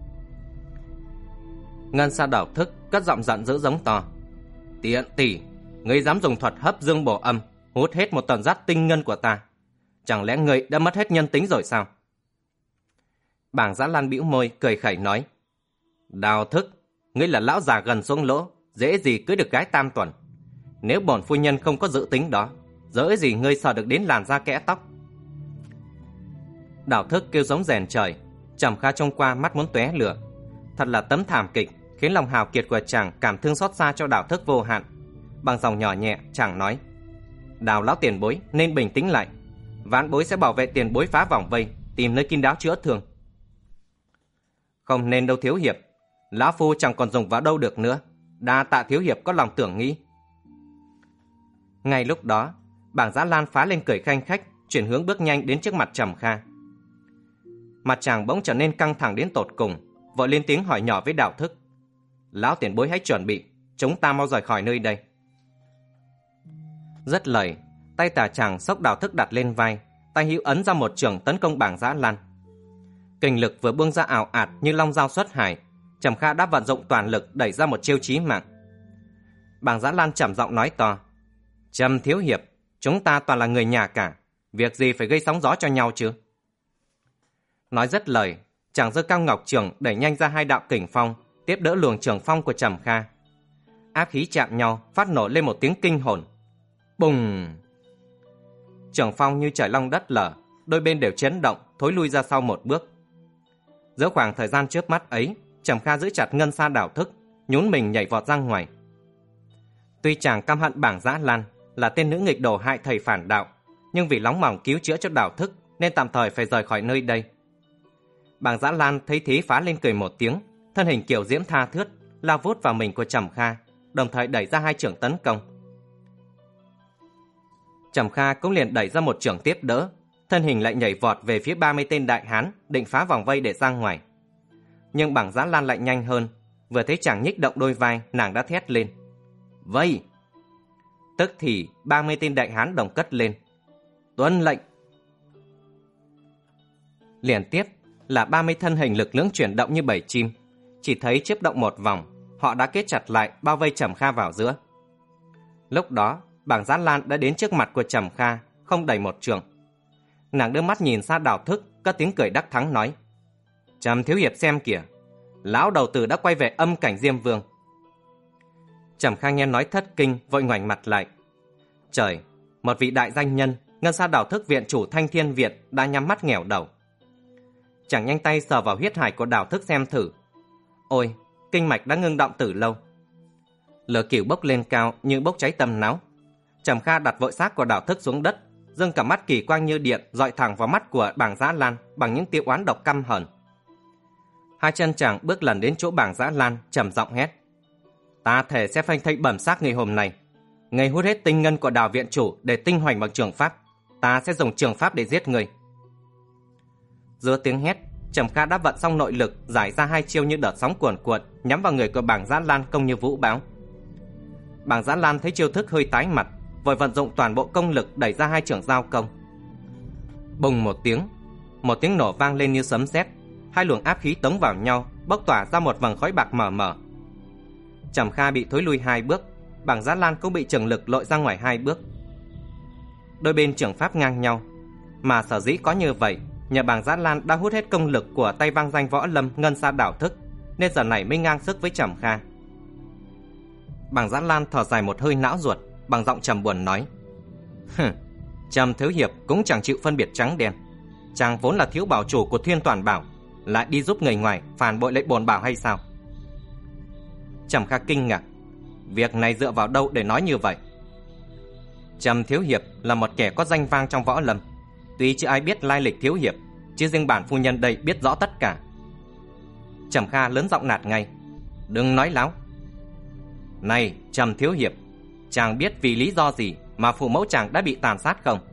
Ngân Sa Đào Thức cất giọng giận dữ giống to: Tiện tỷ, ngươi dám dùng thuật hấp dương bổ âm, hút hết một tần giác tinh ngân của ta, chẳng lẽ ngươi đã mất hết nhân tính rồi sao? Bàng Dã Lan bĩu môi cười khẩy nói: Đào Thức, ngươi là lão già gần xuống lỗ, dễ gì cưới được gái tam tuần. Nếu bổn phu nhân không có dự tính đó, dễ gì ngươi sờ được đến làn da kẽ tóc. Đào Thức kêu giống rèn trời, Trầm Kha trông qua mắt muốn tóe lửa. Thật là tấm thảm kịch, khiến lòng hào kiệt của chàng cảm thương xót xa cho Đào Thức vô hạn. Bằng giọng nhỏ nhẹ chàng nói: Đào lão tiền bối nên bình tĩnh lại, vãn bối sẽ bảo vệ tiền bối phá vòng vây, tìm nơi kín đáo chữa thương. Không nên đâu thiếu hiệp, lão phu chẳng còn dùng vào đâu được nữa, đa tạ thiếu hiệp có lòng tưởng nghĩ. Ngay lúc đó, Bàng Dã Lan phá lên cười khanh khách, chuyển hướng bước nhanh đến trước mặt Trầm Kha. Mặt chàng bỗng trở nên căng thẳng đến tột cùng, vội lên tiếng hỏi nhỏ với Đào Thức: Lão tiền bối hãy chuẩn bị, chúng ta mau rời khỏi nơi đây. Dứt lời, tay tả chàng xốc Đào Thức đặt lên vai, tay hữu ấn ra một chưởng tấn công Bàng Dã Lan. Kình lực vừa buông ra ảo ạt như long dao xuất hải, Trầm Kha đã vận dụng toàn lực đẩy ra một chiêu chí mạng. Bàng Dã Lan trầm giọng nói to: Trầm thiếu hiệp, chúng ta toàn là người nhà cả, việc gì phải gây sóng gió cho nhau chứ? Nói dứt lời, chàng giơ cao ngọc chưởng đẩy nhanh ra hai đạo kình phong, tiếp đỡ luồng chưởng phong của Trầm Kha. Ác khí chạm nhau, phát nổ lên một tiếng kinh hồn. Bùng! Chưởng phong như trời long đất lở, đôi bên đều chấn động, thối lui ra sau một bước. Giữa khoảng thời gian chớp mắt ấy, Trầm Kha giữ chặt Ngân Sa Đào Thức, nhún mình nhảy vọt ra ngoài. Tuy chàng căm hận Bàng Dã Lan là tên nữ nghịch đồ hại thầy phản đạo, nhưng vì nóng lòng cứu chữa cho Đào Thức nên tạm thời phải rời khỏi nơi đây. Bàng Dã Lan thấy thế phá lên cười một tiếng, thân hình kiều diễm tha thướt lao vút vào mình của Trầm Kha, đồng thời đẩy ra hai chưởng tấn công. Trầm Kha cũng liền đẩy ra một chưởng tiếp đỡ, thân hình lại nhảy vọt về phía ba mươi tên đại hán định phá vòng vây để ra ngoài. Nhưng Bàng Dã Lan lại nhanh hơn, vừa thấy chàng nhích động đôi vai, nàng đã thét lên: Vây! Tức thì ba mươi tên đại hán đồng cất lên: Tuân lệnh! Liên tiếp là ba mươi thân hình lực lưỡng chuyển động như bầy chim, chỉ thấy chớp động một vòng, họ đã kết chặt lại bao vây Trầm Kha vào giữa. Lúc đó Bàng Dã Lan đã đến trước mặt của Trầm Kha, không đầy một trường. Nàng đưa mắt nhìn xa Đào Thức, cất tiếng cười đắc thắng nói: Trầm thiếu hiệp xem kìa, lão đầu tử đã quay về âm cảnh Diêm Vương. Trầm Kha nghe nói thất kinh, vội ngoảnh mặt lại. Trời, một vị đại danh nhân, Ngân Sa Đảo Thức viện chủ Thanh Thiên Viện đã nhắm mắt nghẻo đầu. Chàng nhanh tay sờ vào huyết hải của Đảo Thức xem thử. Ôi, kinh mạch đã ngưng động từ lâu. Lửa cửu bốc lên cao như bốc cháy tầm não. Trầm Kha đặt vội xác của Đảo Thức xuống đất, dâng cả mắt kỳ quang như điện dọi thẳng vào mắt của Bàng Dã Lan bằng những tia oán độc căm hờn. Hai chân chàng bước lần đến chỗ Bàng Dã Lan, trầm giọng hét: Ta thề sẽ phanh thây bẩm xác ngày hôm nay. Ngày hút hết tinh ngân của Đào viện chủ để tinh hoành bằng trường pháp, ta sẽ dùng trường pháp để giết người. Giữa tiếng hét, Trầm Kha đã vận xong nội lực, giải ra hai chiêu như đợt sóng cuồn cuộn nhắm vào người của Bàng Dã Lan công như vũ bão. Bàng Dã Lan thấy chiêu thức hơi tái mặt, vội vận dụng toàn bộ công lực đẩy ra hai chưởng giao công. Bùng một tiếng, một tiếng nổ vang lên như sấm sét, hai luồng áp khí tống vào nhau, bốc tỏa ra một vầng khói bạc mờ mờ. Trầm Kha bị thối lui hai bước, Bàng Dã Lan cũng bị chưởng lực lội ra ngoài hai bước. Đôi bên chưởng pháp ngang nhau, mà sở dĩ có như vậy, nhờ Bàng Dã Lan đã hút hết công lực của tay vang danh võ lâm Ngân Sa Đảo Thức, nên giờ này mới ngang sức với Trầm Kha. Bàng Dã Lan thở dài một hơi não ruột, bằng giọng trầm buồn nói: Hừ, Trầm thiếu hiệp cũng chẳng chịu phân biệt trắng đen. Chàng vốn là thiếu bảo chủ của Thiên Toàn Bảo, lại đi giúp người ngoài phản bội lệnh bổn bảo hay sao? Trầm Kha kinh ngạc, việc này dựa vào đâu để nói như vậy? Trầm thiếu hiệp là một kẻ có danh vang trong võ lâm, tuy chưa ai biết lai lịch thiếu hiệp, chứ riêng bản phu nhân đây biết rõ tất cả. Trầm Kha lớn giọng nạt ngay: Đừng nói láo. Này Trầm thiếu hiệp, chàng biết vì lý do gì mà phụ mẫu chàng đã bị tàn sát không?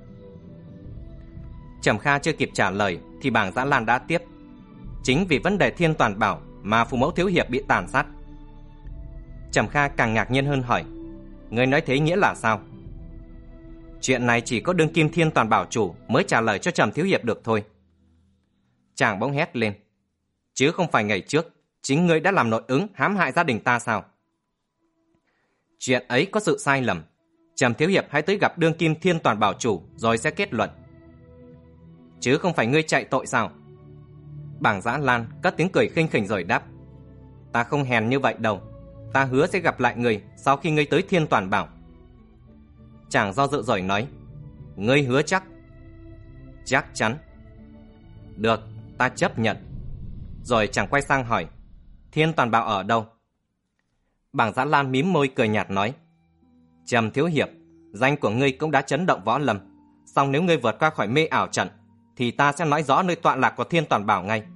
Trầm Kha chưa kịp trả lời thì Bàng Dã Lan đã tiếp: Chính vì vấn đề Thiên Toàn Bảo mà phụ mẫu thiếu hiệp bị tàn sát. Trầm Kha càng ngạc nhiên hơn hỏi: Người nói thế nghĩa là sao? Chuyện này chỉ có đương kim Thiên Toàn Bảo chủ mới trả lời cho Trầm thiếu hiệp được thôi. Chàng bỗng hét lên: Chứ không phải ngày trước chính ngươi đã làm nội ứng hãm hại gia đình ta sao? Chuyện ấy có sự sai lầm. Trầm thiếu hiệp hãy tới gặp đương kim Thiên Toàn Bảo chủ rồi sẽ kết luận. Chứ không phải ngươi chạy tội sao? Bàng Dã Lan cất tiếng cười khinh khỉnh rồi đáp: Ta không hèn như vậy đâu. Ta hứa sẽ gặp lại ngươi sau khi ngươi tới Thiên Toàn Bảo. Chàng do dự rồi nói: Ngươi hứa chắc? Chắc chắn. Được, ta chấp nhận. Rồi chàng quay sang hỏi: Thiên Toàn Bảo ở đâu? Bàng Dã Lan mím môi cười nhạt nói: Trầm thiếu hiệp, danh của ngươi cũng đã chấn động võ lâm, song nếu ngươi vượt qua khỏi mê ảo trận thì ta sẽ nói rõ nơi tọa lạc của Thiên Toàn Bảo ngay.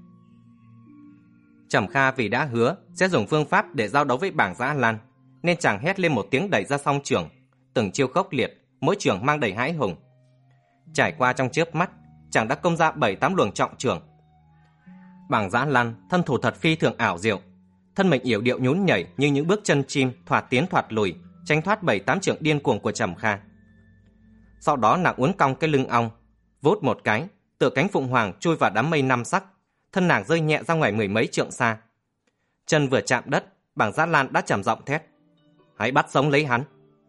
Trầm Kha vì đã hứa sẽ dùng phương pháp để giao đấu với Bàng Dã Lan, nên chàng hét lên một tiếng đẩy ra song chưởng, từng chiêu khốc liệt, mỗi chưởng mang đầy hãi hùng. Trải qua trong chớp mắt, chàng đã công ra bảy tám luồng trọng chưởng. Bàng Dã Lan thân thủ thật phi thường ảo diệu, thân mình yểu điệu nhún nhảy như những bước chân chim, thoạt tiến thoạt lùi, tránh thoát bảy tám chưởng điên cuồng của Trầm Kha. Sau đó nàng uốn cong cái lưng ong, vút một cái, tựa cánh phụng hoàng chui vào đám mây năm sắc, thân nàng rơi nhẹ ra ngoài mười mấy trượng xa. Chân vừa chạm đất, Bàng Dã Lan đã trầm giọng thét: Hãy bắt sống lấy hắn.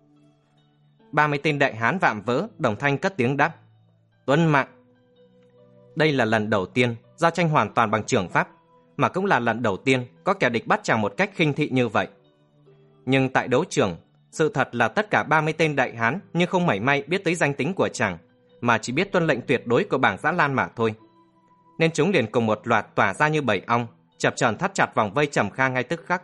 Ba mươi tên đại hán vạm vỡ đồng thanh cất tiếng đáp: Tuân mạng. Đây là lần đầu tiên giao tranh hoàn toàn bằng chưởng pháp, mà cũng là lần đầu tiên có kẻ địch bắt chàng một cách khinh thị như vậy. Nhưng tại đấu trường, sự thật là tất cả ba mươi tên đại hán nhưng không mảy may biết tới danh tính của chàng, mà chỉ biết tuân lệnh tuyệt đối của Bàng Dã Lan mà thôi. Nên chúng liền cùng một loạt tỏa ra như bầy ong, chập chờn thắt chặt vòng vây Trầm Kha ngay tức khắc.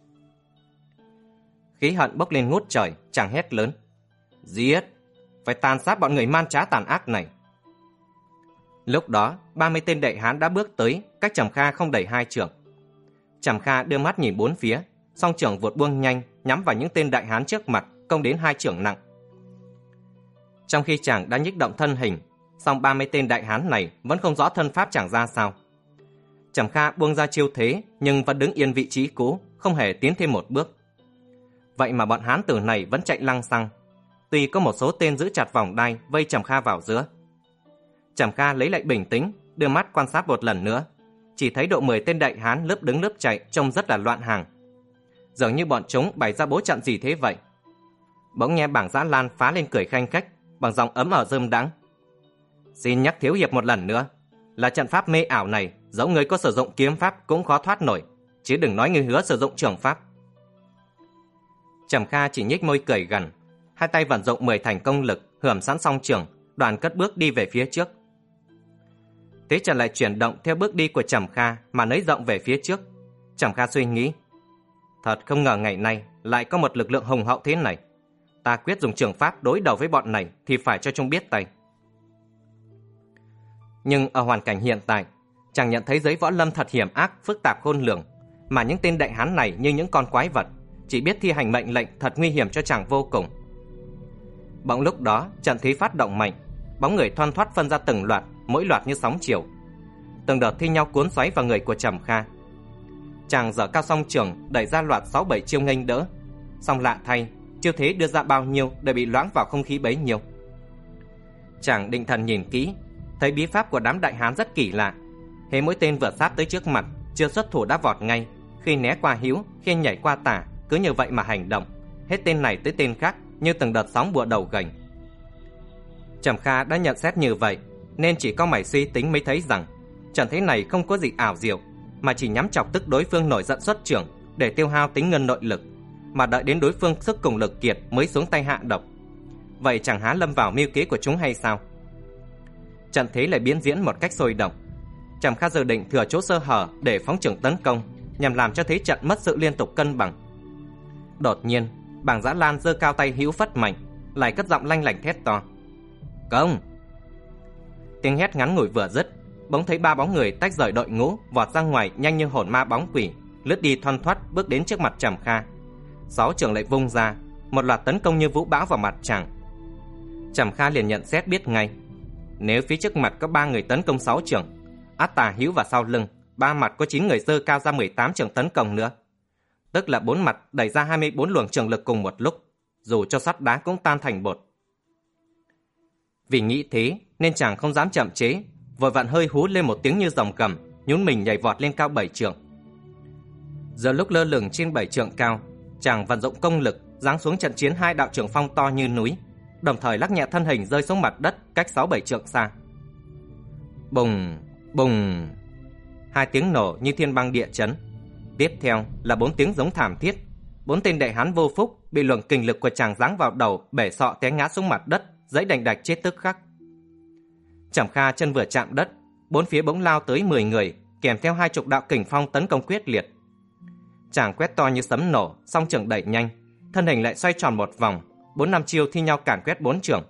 Khí hận bốc lên ngút trời, chàng hét lớn: Giết! Phải tàn sát bọn người man trá tàn ác này. Lúc đó, ba mươi tên đại hán đã bước tới, cách Trầm Kha không đầy hai trượng. Trầm Kha đưa mắt nhìn bốn phía, song chưởng vụt buông nhanh, nhắm vào những tên đại hán trước mặt, công đến hai chưởng nặng. Trong khi chàng đã nhích động thân hình, song ba mươi tên đại hán này vẫn không rõ thân pháp chàng ra sao. Trầm Kha buông ra chiêu thế, nhưng vẫn đứng yên vị trí cũ, không hề tiến thêm một bước. Vậy mà bọn hán tử này vẫn chạy lăng xăng. Tuy có một số tên giữ chặt vòng đai vây Trầm Kha vào giữa. Trầm Kha lấy lại bình tĩnh, đưa mắt quan sát một lần nữa, chỉ thấy độ mười tên đại hán lớp đứng lớp chạy trông rất là loạn hàng, dường như bọn chúng bày ra bố trận gì thế vậy. Bỗng nghe Bàng Dã Lan phá lên cười khanh khách bằng giọng ấm ở rơm đãng: Xin nhắc thiếu hiệp một lần nữa, là trận pháp mê ảo này dẫu người có sử dụng kiếm pháp cũng khó thoát nổi, chứ đừng nói người hứa sử dụng trường pháp. Trầm Kha chỉ nhếch môi cười gằn, hai tay vận dụng mười thành công lực, hưởng sẵn song trường, đoàn cất bước đi về phía trước. Thế trận lại chuyển động theo bước đi của Trầm Kha mà nới rộng về phía trước. Trầm Kha suy nghĩ, thật không ngờ ngày nay lại có một lực lượng hùng hậu thế này. Ta quyết dùng trường pháp đối đầu với bọn này thì phải cho chúng biết tay. Nhưng ở hoàn cảnh hiện tại, chàng nhận thấy giới võ lâm thật hiểm ác, phức tạp khôn lường, mà những tên đại hán này như những con quái vật, chỉ biết thi hành mệnh lệnh thật nguy hiểm cho chàng vô cùng. Bỗng lúc đó trận thế phát động mạnh, bóng người thoăn thoắt phân ra từng loạt, mỗi loạt như sóng chiều, từng đợt thi nhau cuốn xoáy vào người của Trầm Kha. Chàng giở cao song trường đẩy ra loạt sáu bảy chiêu nghênh đỡ, song lạ thay, chiêu thế đưa ra bao nhiêu đều bị loãng vào không khí bấy nhiêu. Chàng định thần nhìn kỹ, thấy bí pháp của đám đại hán rất kỳ lạ. Hễ mỗi tên vừa sát tới trước mặt, chưa xuất thủ đã vọt ngay, khi né qua hữu, khi nhảy qua tả, cứ như vậy mà hành động, hết tên này tới tên khác như từng đợt sóng bùa đầu gành. Trầm Kha đã nhận xét như vậy, nên chỉ có mày suy tính mới thấy rằng trận thế này không có gì ảo diệu, mà chỉ nhắm chọc tức đối phương nổi giận xuất trưởng để tiêu hao tính ngân nội lực, mà đợi đến đối phương sức cùng lực kiệt mới xuống tay hạ độc. Vậy chẳng há lâm vào mưu kế của chúng hay sao? Trận thế lại biến diễn một cách sôi động. Trầm Kha dự định thừa chỗ sơ hở để phóng trưởng tấn công, nhằm làm cho thế trận mất sự liên tục cân bằng. Đột nhiên, Bàng Dã Lan giơ cao tay hữu phất mạnh, lại cất giọng lanh lảnh thét to: "Công!" Tiếng hét ngắn ngủi vừa dứt, bỗng thấy ba bóng người tách rời đội ngũ, vọt ra ngoài nhanh như hồn ma bóng quỷ, lướt đi thoăn thoắt bước đến trước mặt Trầm Kha. Sáu trường lại vung ra, một loạt tấn công như vũ bão vào mặt chàng. Trầm Kha liền nhận xét biết ngay, nếu phía trước mặt có ba người tấn công sáu trường, át tà hữu và sau lưng ba mặt có chín người giơ cao ra mười tám trường tấn công nữa, tức là bốn mặt đẩy ra hai mươi bốn luồng trường lực cùng một lúc, dù cho sắt đá cũng tan thành bột. Vì nghĩ thế nên chàng không dám chậm chế, vội vặn hơi hú lên một tiếng như rồng gầm, nhún mình nhảy vọt lên cao bảy trượng. Giờ lúc lơ lửng trên bảy trượng cao, chàng vận dụng công lực giáng xuống trận chiến hai đạo trường phong to như núi, đồng thời lắc nhẹ thân hình rơi xuống mặt đất cách sáu bảy trượng xa. Bùng, bùng, hai tiếng nổ như thiên băng địa chấn. Tiếp theo là bốn tiếng giống thảm thiết. Bốn tên đại hán vô phúc bị luồng kình lực của chàng giáng vào đầu, bể sọ té ngã xuống mặt đất, giãy đành đạch chết tức khắc. Trầm Kha chân vừa chạm đất, bốn phía bỗng lao tới mười người, kèm theo hai chục đạo kình phong tấn công quyết liệt. Chàng quét to như sấm nổ, song trường đẩy nhanh, thân hình lại xoay tròn một vòng, bốn năm chiêu thi nhau càn quét bốn trường.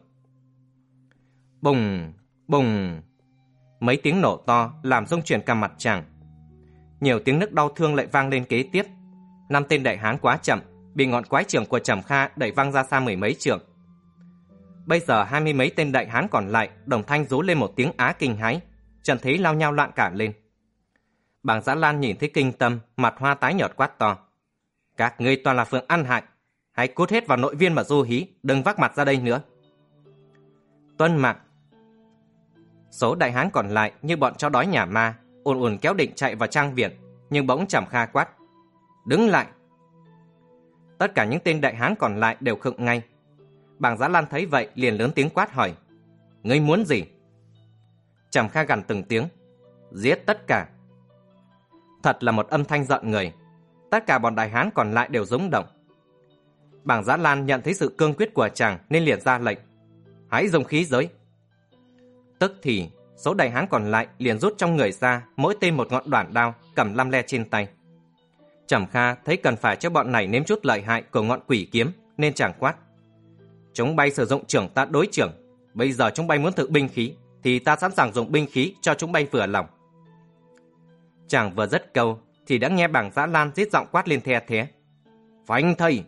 Bùng, bùng, mấy tiếng nổ to làm rung chuyển cả mặt chàng. Nhiều tiếng nức đau thương lại vang lên kế tiếp. Năm tên đại hán quá chậm, bị ngọn quái trường của Trầm Kha đẩy văng ra xa mười mấy trường. Bây giờ hai mươi mấy tên đại hán còn lại đồng thanh rú lên một tiếng á kinh hãi, trận thế lao nhau loạn cả lên. Bàng Dã Lan nhìn thấy kinh tâm, mặt hoa tái nhợt quát to: "Các ngươi toàn là phường ăn hại, hãy cút hết vào nội viên mà du hí, đừng vác mặt ra đây nữa." Tuân mạng. Số đại hán còn lại như bọn chó đói nhà ma, ùn ùn kéo định chạy vào trang viện, nhưng bỗng Trầm Kha quát: "Đứng lại!" Tất cả những tên đại hán còn lại đều khựng ngay. Bàng Dã Lan thấy vậy liền lớn tiếng quát hỏi: "Ngươi muốn gì?" Trầm Kha gằn từng tiếng: "Giết tất cả!" Thật là một âm thanh giận người. Tất cả bọn đại hán còn lại đều rúng động. Bàng Dã Lan nhận thấy sự cương quyết của chàng nên liền ra lệnh: "Hãy dùng khí giới!" Tức thì số đại hán còn lại liền rút trong người ra mỗi tên một ngọn đoản đao, cầm lăm le trên tay. Trầm Kha thấy cần phải cho bọn này nếm chút lợi hại của ngọn quỷ kiếm, nên chàng quát: "Chúng bay sử dụng trưởng ta đối trưởng, bây giờ chúng bay muốn thử binh khí thì ta sẵn sàng dùng binh khí cho chúng bay vừa lòng." Chàng vừa dứt câu thì đã nghe Bàng Dã Lan rít giọng quát lên the thé: "Phanh thây!"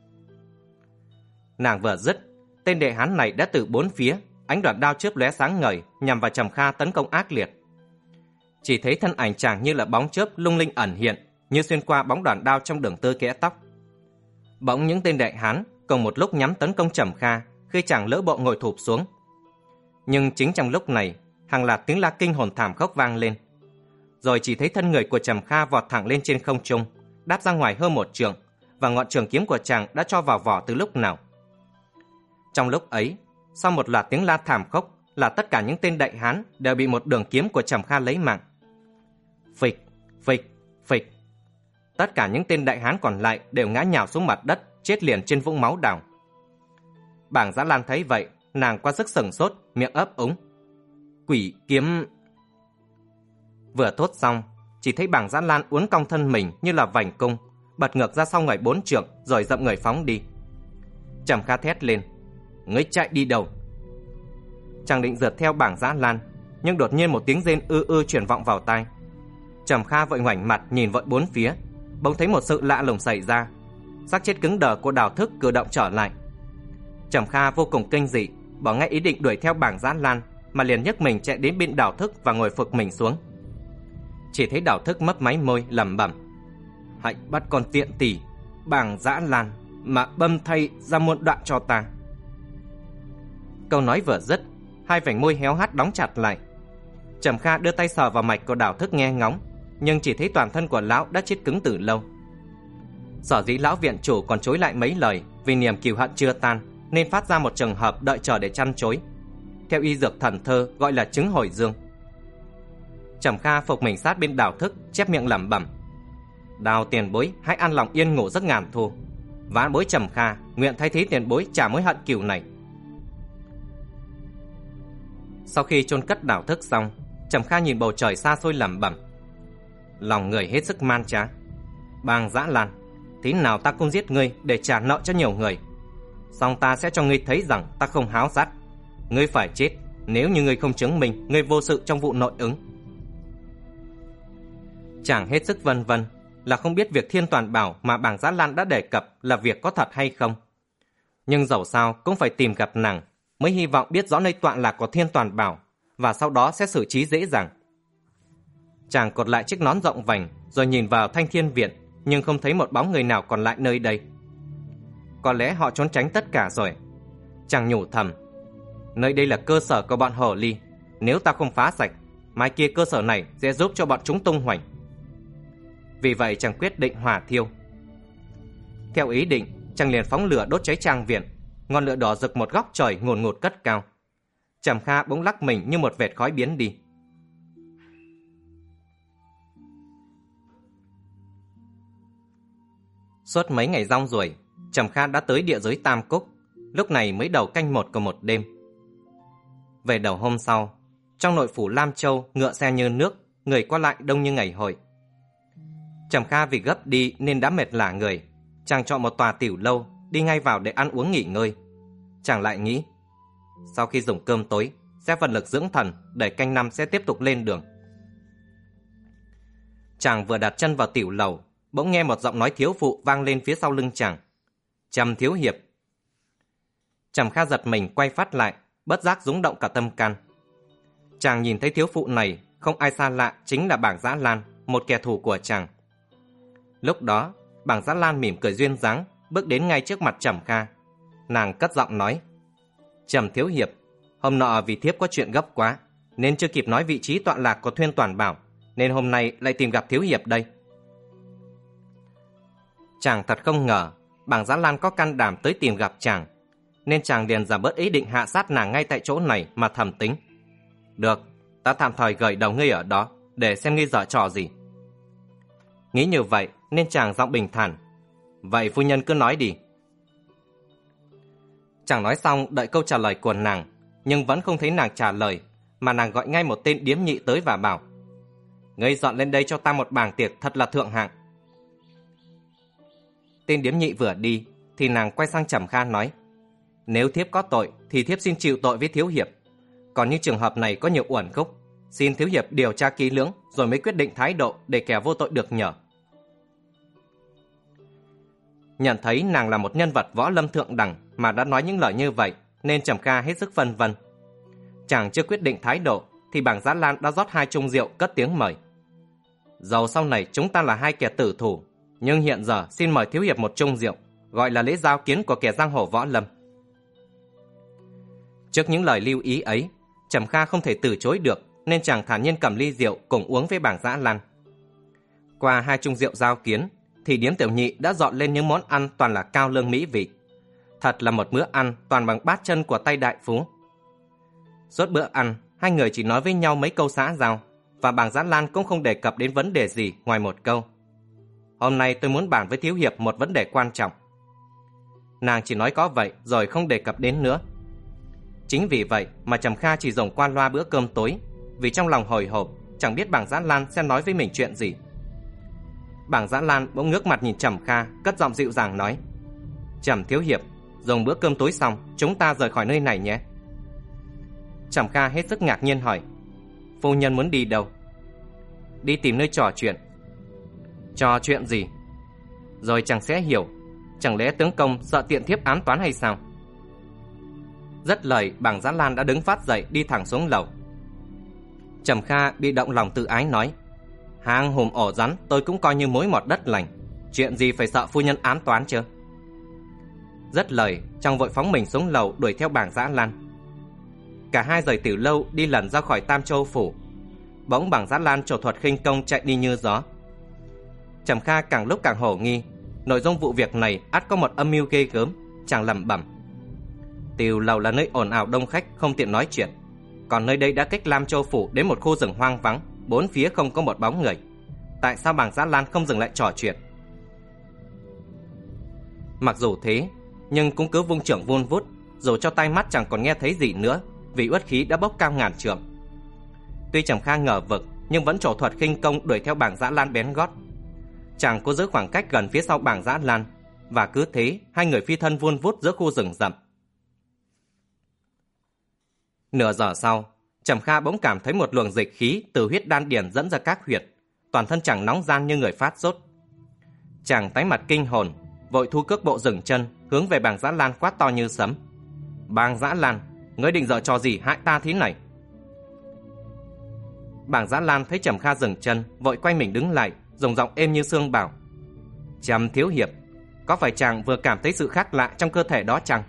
Nàng vừa dứt, tên đệ hán này đã từ bốn phía, ánh đoản đao chớp lóe sáng ngời nhằm vào Trầm Kha tấn công ác liệt. Chỉ thấy thân ảnh chàng như là bóng chớp lung linh ẩn hiện, như xuyên qua bóng đoản đao trong đường tơ kẽ tóc. Bỗng những tên đại hán cùng một lúc nhắm tấn công Trầm Kha khi chàng lỡ bộ ngồi thụp xuống. Nhưng chính trong lúc này, hàng loạt tiếng la kinh hồn thảm khốc vang lên. Rồi chỉ thấy thân người của Trầm Kha vọt thẳng lên trên không trung, đáp ra ngoài hơn một trượng, và ngọn trường kiếm của chàng đã cho vào vỏ từ lúc nào. Trong lúc ấy, sau một loạt tiếng la thảm khốc, là tất cả những tên đại hán đều bị một đường kiếm của Trầm Kha lấy mạng. Phịch, phịch, phịch. tất cả những tên đại hán còn lại đều ngã nhào xuống mặt đất, chết liền trên vũng máu đào. Bảng Dã Lan thấy vậy, nàng quá sức sửng sốt, miệng ấp úng. Quỷ kiếm... Vừa thốt xong, chỉ thấy Bảng Dã Lan uốn cong thân mình như là vành cung, bật ngược ra sau người bốn trượng rồi dậm người phóng đi. Trầm Kha thét lên, ngươi chạy đi đâu? Chàng định rượt theo Bảng Dã Lan, nhưng đột nhiên một tiếng rên ư ư truyền vọng vào tai. Trầm Kha vội ngoảnh mặt nhìn vội bốn phía, bỗng thấy một sự lạ lùng xảy ra. Xác chết cứng đờ của Đào Thức cử động trở lại. Trầm Kha vô cùng kinh dị, bỏ ngay ý định đuổi theo Bảng Dã Lan, mà liền nhấc mình chạy đến bên Đào Thức và ngồi phịch mình xuống. Chỉ thấy Đào Thức mấp máy môi lẩm bẩm, hãy bắt con tiện tỷ Bảng Dã Lan mà băm thay ra muôn đoạn cho ta. Câu nói vừa dứt, hai vành môi héo hắt đóng chặt lại. Trầm Kha đưa tay sờ vào mạch của Đào Thức nghe ngóng, nhưng chỉ thấy toàn thân của lão đã chết cứng từ lâu. Sở dĩ lão viện chủ còn chối lại mấy lời vì niềm cừu hận chưa tan, nên phát ra một trường hợp đợi chờ để chăn chối. Theo y dược thần thơ gọi là trứng hồi dương. Trầm Kha phục mình sát bên Đào Thức, chép miệng lẩm bẩm, Đào tiền bối hãy an lòng yên ngủ giấc ngàn thu. Vãn bối Trầm Kha nguyện thay thế tiền bối trả mối hận cừu này. Sau khi chôn cất Đào Thức xong, Trầm Kha nhìn bầu trời xa xôi lẩm bẩm, lòng người hết sức man trá. Bảng Dã Lan, thế nào ta cũng giết ngươi để trả nợ cho nhiều người, song ta sẽ cho ngươi thấy rằng ta không háo sát. Ngươi phải chết nếu như ngươi không chứng minh ngươi vô sự trong vụ nội ứng. Chàng hết sức vân vân là không biết việc Thiên Toàn Bảo mà Bảng Dã Lan đã đề cập là việc có thật hay không. Nhưng dẫu sao cũng phải tìm gặp nàng, mới hy vọng biết rõ nơi tọa lạc của Thiên Toàn Bảo, và sau đó sẽ xử trí dễ dàng. Chàng cột lại chiếc nón rộng vành rồi nhìn vào Thanh Thiên Viện, nhưng không thấy một bóng người nào còn lại nơi đây. Có lẽ họ trốn tránh tất cả rồi. Chàng nhủ thầm, nơi đây là cơ sở của bọn hồ ly, nếu ta không phá sạch, mai kia cơ sở này sẽ giúp cho bọn chúng tung hoành. Vì vậy chàng quyết định hỏa thiêu. Theo ý định, chàng liền phóng lửa đốt cháy trang viện. Ngọn lửa đỏ rực một góc trời ngùn ngụt cất cao. Trầm Kha bỗng lắc mình như một vệt khói biến đi. Suốt mấy ngày rong ruổi, Trầm Kha đã tới địa giới Tam Cúc, lúc này mới đầu canh một của một đêm. Về đầu hôm sau, trong nội phủ Lam Châu ngựa xe như nước, người qua lại đông như ngày hội. Trầm Kha vì gấp đi nên đã mệt lả người, chàng chọn một tòa tiểu lâu đi ngay vào để ăn uống nghỉ ngơi. Chàng lại nghĩ, sau khi dùng cơm tối sẽ vận lực dưỡng thần để canh năm sẽ tiếp tục lên đường. Chàng vừa đặt chân vào tiểu lầu, bỗng nghe một giọng nói thiếu phụ vang lên phía sau lưng chàng. Trầm thiếu hiệp. Trầm Kha giật mình quay phát lại, bất giác rúng động cả tâm can. Chàng nhìn thấy thiếu phụ này không ai xa lạ, chính là Bảng Dã Lan, một kẻ thù của chàng. Lúc đó Bảng Dã Lan mỉm cười duyên dáng, bước đến ngay trước mặt Trầm Kha. Nàng cất giọng nói, Trầm thiếu hiệp, hôm nọ vì thiếp có chuyện gấp quá nên chưa kịp nói vị trí tọa lạc của Thiên Toàn Bảo, nên hôm nay lại tìm gặp thiếu hiệp đây. Chàng thật không ngờ Bảng Dã Lan có can đảm tới tìm gặp chàng, nên chàng liền giảm bớt ý định hạ sát nàng ngay tại chỗ này mà thầm tính, được, ta tạm thời gửi đầu ngươi ở đó để xem ngươi giở trò gì. Nghĩ như vậy nên chàng giọng bình thản, vậy phu nhân cứ nói đi. Chàng nói xong đợi câu trả lời của nàng, nhưng vẫn không thấy nàng trả lời, mà nàng gọi ngay một tên điếm nhị tới và bảo, ngươi dọn lên đây cho ta một bảng tiệc thật là thượng hạng. Tên điếm nhị vừa đi thì nàng quay sang Trầm Kha nói, nếu thiếp có tội thì thiếp xin chịu tội với thiếu hiệp, còn những trường hợp này có nhiều uẩn khúc, xin thiếu hiệp điều tra kỹ lưỡng rồi mới quyết định thái độ để kẻ vô tội được nhờ. Nhận thấy nàng là một nhân vật võ lâm thượng đẳng mà đã nói những lời như vậy, nên Trầm Kha hết sức phân vân. Chàng chưa quyết định thái độ thì Bảng Dã Lan đã rót hai chung rượu cất tiếng mời. Dầu sau này chúng ta là hai kẻ tử thủ, nhưng hiện giờ xin mời thiếu hiệp một chung rượu, gọi là lễ giao kiến của kẻ giang hồ võ lâm. Trước những lời lưu ý ấy, Trầm Kha không thể từ chối được, nên chàng thản nhiên cầm ly rượu cùng uống với Bảng Dã Lan. Qua hai chung rượu giao kiến thì điếm tiểu nhị đã dọn lên những món ăn toàn là cao lương mỹ vị. Thật là một bữa ăn toàn bằng bát chân của tay đại phú. Suốt bữa ăn, hai người chỉ nói với nhau mấy câu xã giao, và Bảng Dã Lan cũng không đề cập đến vấn đề gì ngoài một câu, Hôm nay tôi muốn bàn với thiếu hiệp một vấn đề quan trọng. Nàng chỉ nói có vậy rồi không đề cập đến nữa. Chính vì vậy mà Trầm Kha chỉ dùng qua loa bữa cơm tối, vì trong lòng hồi hộp, chẳng biết Bảng Dã Lan sẽ nói với mình chuyện gì. Bảng Dã Lan bỗng ngước mặt nhìn Trầm Kha, cất giọng dịu dàng nói: Trầm thiếu hiệp, dùng bữa cơm tối xong, chúng ta rời khỏi nơi này nhé. Trầm Kha hết sức ngạc nhiên hỏi: Phu nhân muốn đi đâu? Đi tìm nơi trò chuyện. Trò chuyện gì? Rồi chàng sẽ hiểu. Chẳng lẽ tướng công sợ tiện thiếp ám toán hay sao? Dứt lời, Bảng Dã Lan đã đứng phát dậy đi thẳng xuống lầu. Trầm Kha bị động lòng tự ái nói: Hang hùm ổ rắn tôi cũng coi như mối mọt đất lành, chuyện gì phải sợ phu nhân ám toán chứ? Dứt lời, chàng vội phóng mình xuống lầu đuổi theo Bảng Dã Lan. Cả hai rời từ lâu đi lần ra khỏi Tam Châu phủ. Bỗng Bảng Dã Lan trổ thuật khinh công chạy đi như gió. Trầm Kha càng lúc càng hổ nghi, nội dung vụ việc này ắt có một âm mưu ghê gớm. Chàng lẩm bẩm: Tiều lầu là nơi ồn ào đông khách, không tiện nói chuyện. Còn nơi đây đã cách Lam Châu phủ đến một khu rừng hoang vắng, bốn phía không có một bóng người. Tại sao Bảng Dã Lan không dừng lại trò chuyện? Mặc dù thế, nhưng cũng cứ vung trưởng vun vút, dù cho tai mắt chẳng còn nghe thấy gì nữa, vì uất khí đã bốc cao ngàn trượng. Tuy Trầm Kha ngờ vực, nhưng vẫn trổ thuật khinh công đuổi theo Bảng Dã Lan bén gót. Chàng cố giữ khoảng cách gần phía sau Bảng Dã Lan, và cứ thế hai người phi thân vun vút giữa khu rừng rậm. Nửa giờ sau, Trầm Kha bỗng cảm thấy một luồng dịch khí từ huyết đan điền dẫn ra các huyệt, toàn thân chàng nóng ran như người phát sốt. Chàng tái mặt kinh hồn, vội thu cước bộ dừng chân, hướng về Bảng Dã Lan quát to như sấm: Bảng Dã Lan, ngươi định giở trò gì hại ta thế này? Bảng Dã Lan thấy Trầm Kha dừng chân, vội quay mình đứng lại, dùng giọng êm như sương bảo: Trầm thiếu hiệp, có phải chàng vừa cảm thấy sự khác lạ trong cơ thể đó chăng?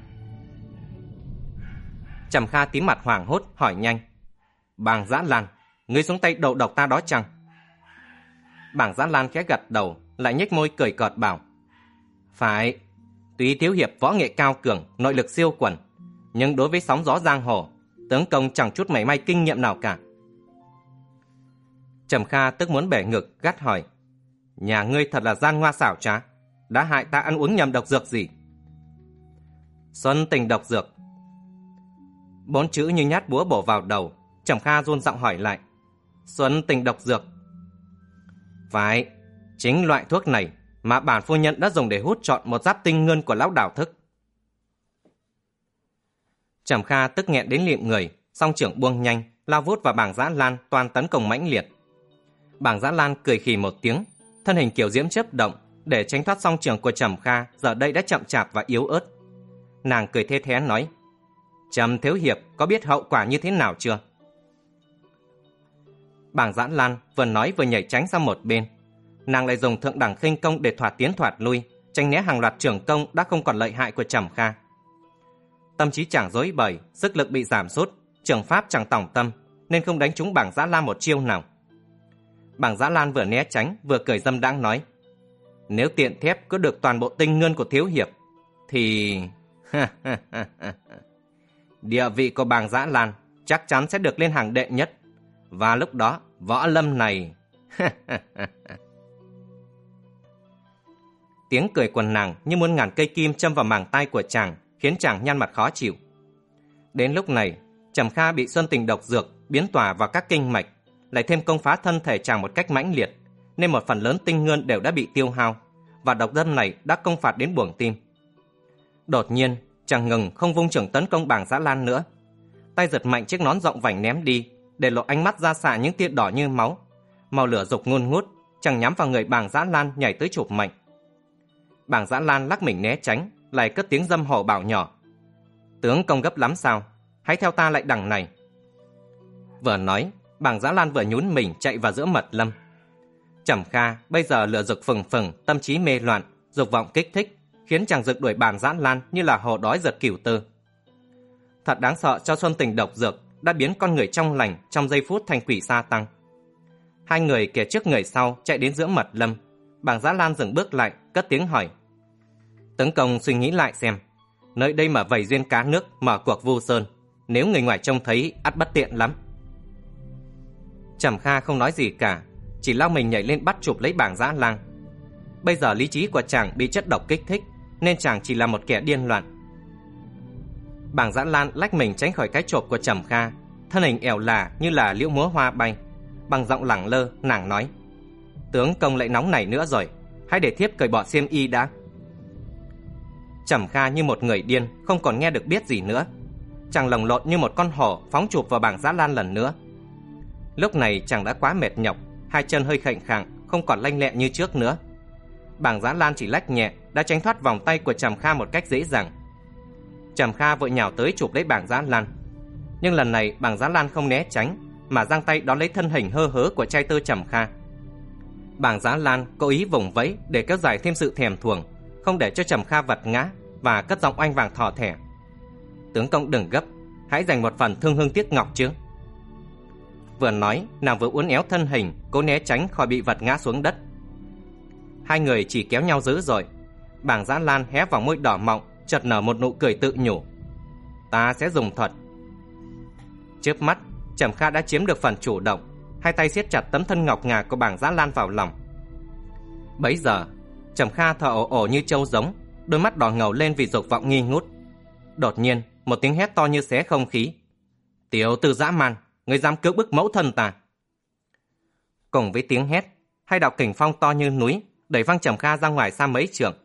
Trầm Kha tím mặt hoảng hốt hỏi nhanh: Bảng Dã Lan, ngươi xuống tay đầu độc ta đó chăng? Bảng Dã Lan khẽ gật đầu, lại nhếch môi cười cợt bảo: Phải, tuy thiếu hiệp võ nghệ cao cường, nội lực siêu quần, nhưng đối với sóng gió giang hồ, tướng công chẳng chút mảy may kinh nghiệm nào cả. Trầm Kha tức muốn bể ngực, gắt hỏi: Nhà ngươi thật là gian ngoa xảo trá, đã hại ta ăn uống nhầm độc dược gì? Xuân tình độc dược. Bốn chữ như nhát búa bổ vào đầu. Trầm Kha run giọng hỏi lại: Xuân tình độc dược? Phải, chính loại thuốc này mà bản phu nhân đã dùng để hút trọn một giáp tinh ngân của lão đảo thức. Trầm Kha tức nghẹn đến liệm người, song trưởng buông nhanh, lao vút vào Bảng Dã Lan toàn tấn công mãnh liệt. Bảng Dã Lan cười khì một tiếng, thân hình kiểu diễm chớp động, để tránh thoát song trưởng của Trầm Kha giờ đây đã chậm chạp và yếu ớt. Nàng cười thê thé nói: Trầm thiếu hiệp có biết hậu quả như thế nào chưa? Bảng Dã Lan vừa nói vừa nhảy tránh sang một bên. Nàng lại dùng thượng đẳng khinh công để thoạt tiến thoạt lui, tránh né hàng loạt trưởng công đã không còn lợi hại của Trầm Kha. Tâm trí chàng rối bời, sức lực bị giảm sút, trường pháp chẳng tỏng tâm, nên không đánh trúng Bảng Dã Lan một chiêu nào. Bảng Dã Lan vừa né tránh vừa cười dâm đãng nói: Nếu tiện thép có được toàn bộ tinh ngân của thiếu hiệp thì địa vị của Bảng Dã Lan chắc chắn sẽ được lên hàng đệ nhất, và lúc đó võ lâm này Tiếng cười của nàng như muôn ngàn cây kim châm vào màng tai của chàng, khiến chàng nhăn mặt khó chịu. Đến lúc này, Trầm Kha bị xuân tình độc dược biến tỏa vào các kinh mạch, lại thêm công phá thân thể chàng một cách mãnh liệt, nên một phần lớn tinh ngân đều đã bị tiêu hao, và độc dâm này đã công phạt đến buồng tim. Đột nhiên, chàng ngừng không vung trưởng tấn công Bảng Dã Lan nữa. Tay giật mạnh chiếc nón rộng vành ném đi, để lộ ánh mắt ra xạ những tia đỏ như máu. Màu lửa dục ngôn ngút, chàng nhắm vào người Bảng Dã Lan nhảy tới chụp mạnh. Bảng Dã Lan lắc mình né tránh, lại cất tiếng dâm hổ bảo nhỏ: Tướng công gấp lắm sao? Hãy theo ta lại đằng này. Vừa nói, Bảng Dã Lan vừa nhún mình chạy vào giữa mật lâm. Trầm Kha bây giờ lửa dục phừng phừng, tâm trí mê loạn, dục vọng kích thích, khiến chàng rượt đuổi Bảng Dã Lan như là hổ đói giật cửu tư. Thật đáng sợ cho xuân tình độc dược đã biến con người trong lành trong giây phút thành quỷ sa tăng. Hai người kẻ trước người sau chạy đến giữa mật lâm. Bảng Dã Lan dừng bước lại, cất tiếng hỏi: Tướng công suy nghĩ lại xem, nơi đây mà vầy duyên cá nước, mở cuộc vu sơn, nếu người ngoài trông thấy ắt bất tiện lắm. Trầm Kha không nói gì cả, chỉ lao mình nhảy lên bắt chụp lấy Bảng Dã Lan. Bây giờ lý trí của chàng bị chất độc kích thích, nên chàng chỉ là một kẻ điên loạn. Bảng Dã Lan lách mình tránh khỏi cái chộp của Trầm Kha, thân hình ẻo lả như là liễu múa hoa bay. Bằng giọng lẳng lơ, nàng nói: "Tướng công lại nóng này nữa rồi, hãy để thiếp cởi bỏ xiêm y đã." Trầm Kha như một người điên, không còn nghe được biết gì nữa. Chàng lồng lộn như một con hổ phóng chụp vào Bảng Dã Lan lần nữa. Lúc này chàng đã quá mệt nhọc, hai chân hơi khệnh khạng, không còn lanh lẹ như trước nữa. Bảng Dã Lan chỉ lách nhẹ đã tránh thoát vòng tay của Trầm Kha một cách dễ dàng. Trầm Kha vội nhào tới chụp lấy Bảng Dã Lan, nhưng lần này Bảng Dã Lan không né tránh, mà giang tay đón lấy thân hình hơ hớ của trai tơ Trầm Kha. Bảng Dã Lan cố ý vùng vẫy để kéo dài thêm sự thèm thuồng, không để cho Trầm Kha vật ngã, và cất giọng oanh vàng thỏ thẻ: "Tướng công đừng gấp, hãy dành một phần thương hương tiếc ngọc chứ." Vừa nói, nàng vừa uốn éo thân hình, cố né tránh khỏi bị vật ngã xuống đất. Hai người chỉ kéo nhau dữ dội. Bảng Dã Lan hé vào môi đỏ mọng, chợt nở một nụ cười tự nhủ: "Ta sẽ dùng thuật." Chớp mắt, Trầm Kha đã chiếm được phần chủ động, hai tay siết chặt tấm thân ngọc ngà của Bảng Dã Lan vào lòng. Bấy giờ, Trầm Kha thở ồ ồ như trâu giống, đôi mắt đỏ ngầu lên vì dục vọng nghi ngút. Đột nhiên, một tiếng hét to như xé không khí: "Tiểu tử dã man, ngươi dám cưỡng bức mẫu thân ta!" Cùng với tiếng hét, hai đạo kình phong to như núi đẩy văng Trầm Kha ra ngoài xa mấy trượng.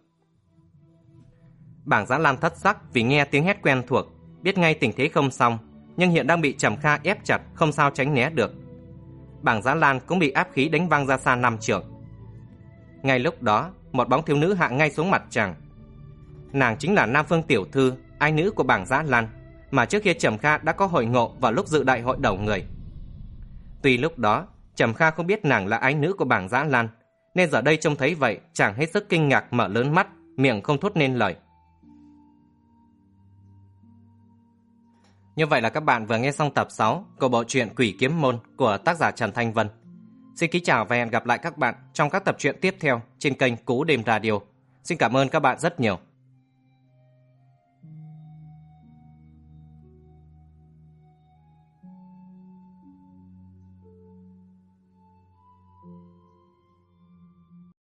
Bảng Dã Lan thất sắc vì nghe tiếng hét quen thuộc, biết ngay tình thế không xong, nhưng hiện đang bị Trầm Kha ép chặt, không sao tránh né được. Bảng Dã Lan cũng bị áp khí đánh văng ra xa năm trượng. Ngay lúc đó, một bóng thiếu nữ hạ ngay xuống mặt chàng. Nàng chính là Nam Phương tiểu thư, ái nữ của Bảng Dã Lan, mà trước kia Trầm Kha đã có hội ngộ vào lúc dự đại hội đầu người. Tuy lúc đó Trầm Kha không biết nàng là ái nữ của Bảng Dã Lan, nên giờ đây trông thấy vậy, chàng hết sức kinh ngạc mở lớn mắt, miệng không thốt nên lời. Như vậy là các bạn vừa nghe xong tập sáu của bộ truyện Quỷ Kiếm Môn của tác giả Trần Thanh Vân. Xin kính chào và hẹn gặp lại các bạn trong các tập truyện tiếp theo trên kênh Cú Đêm Radio. Xin cảm ơn các bạn rất nhiều.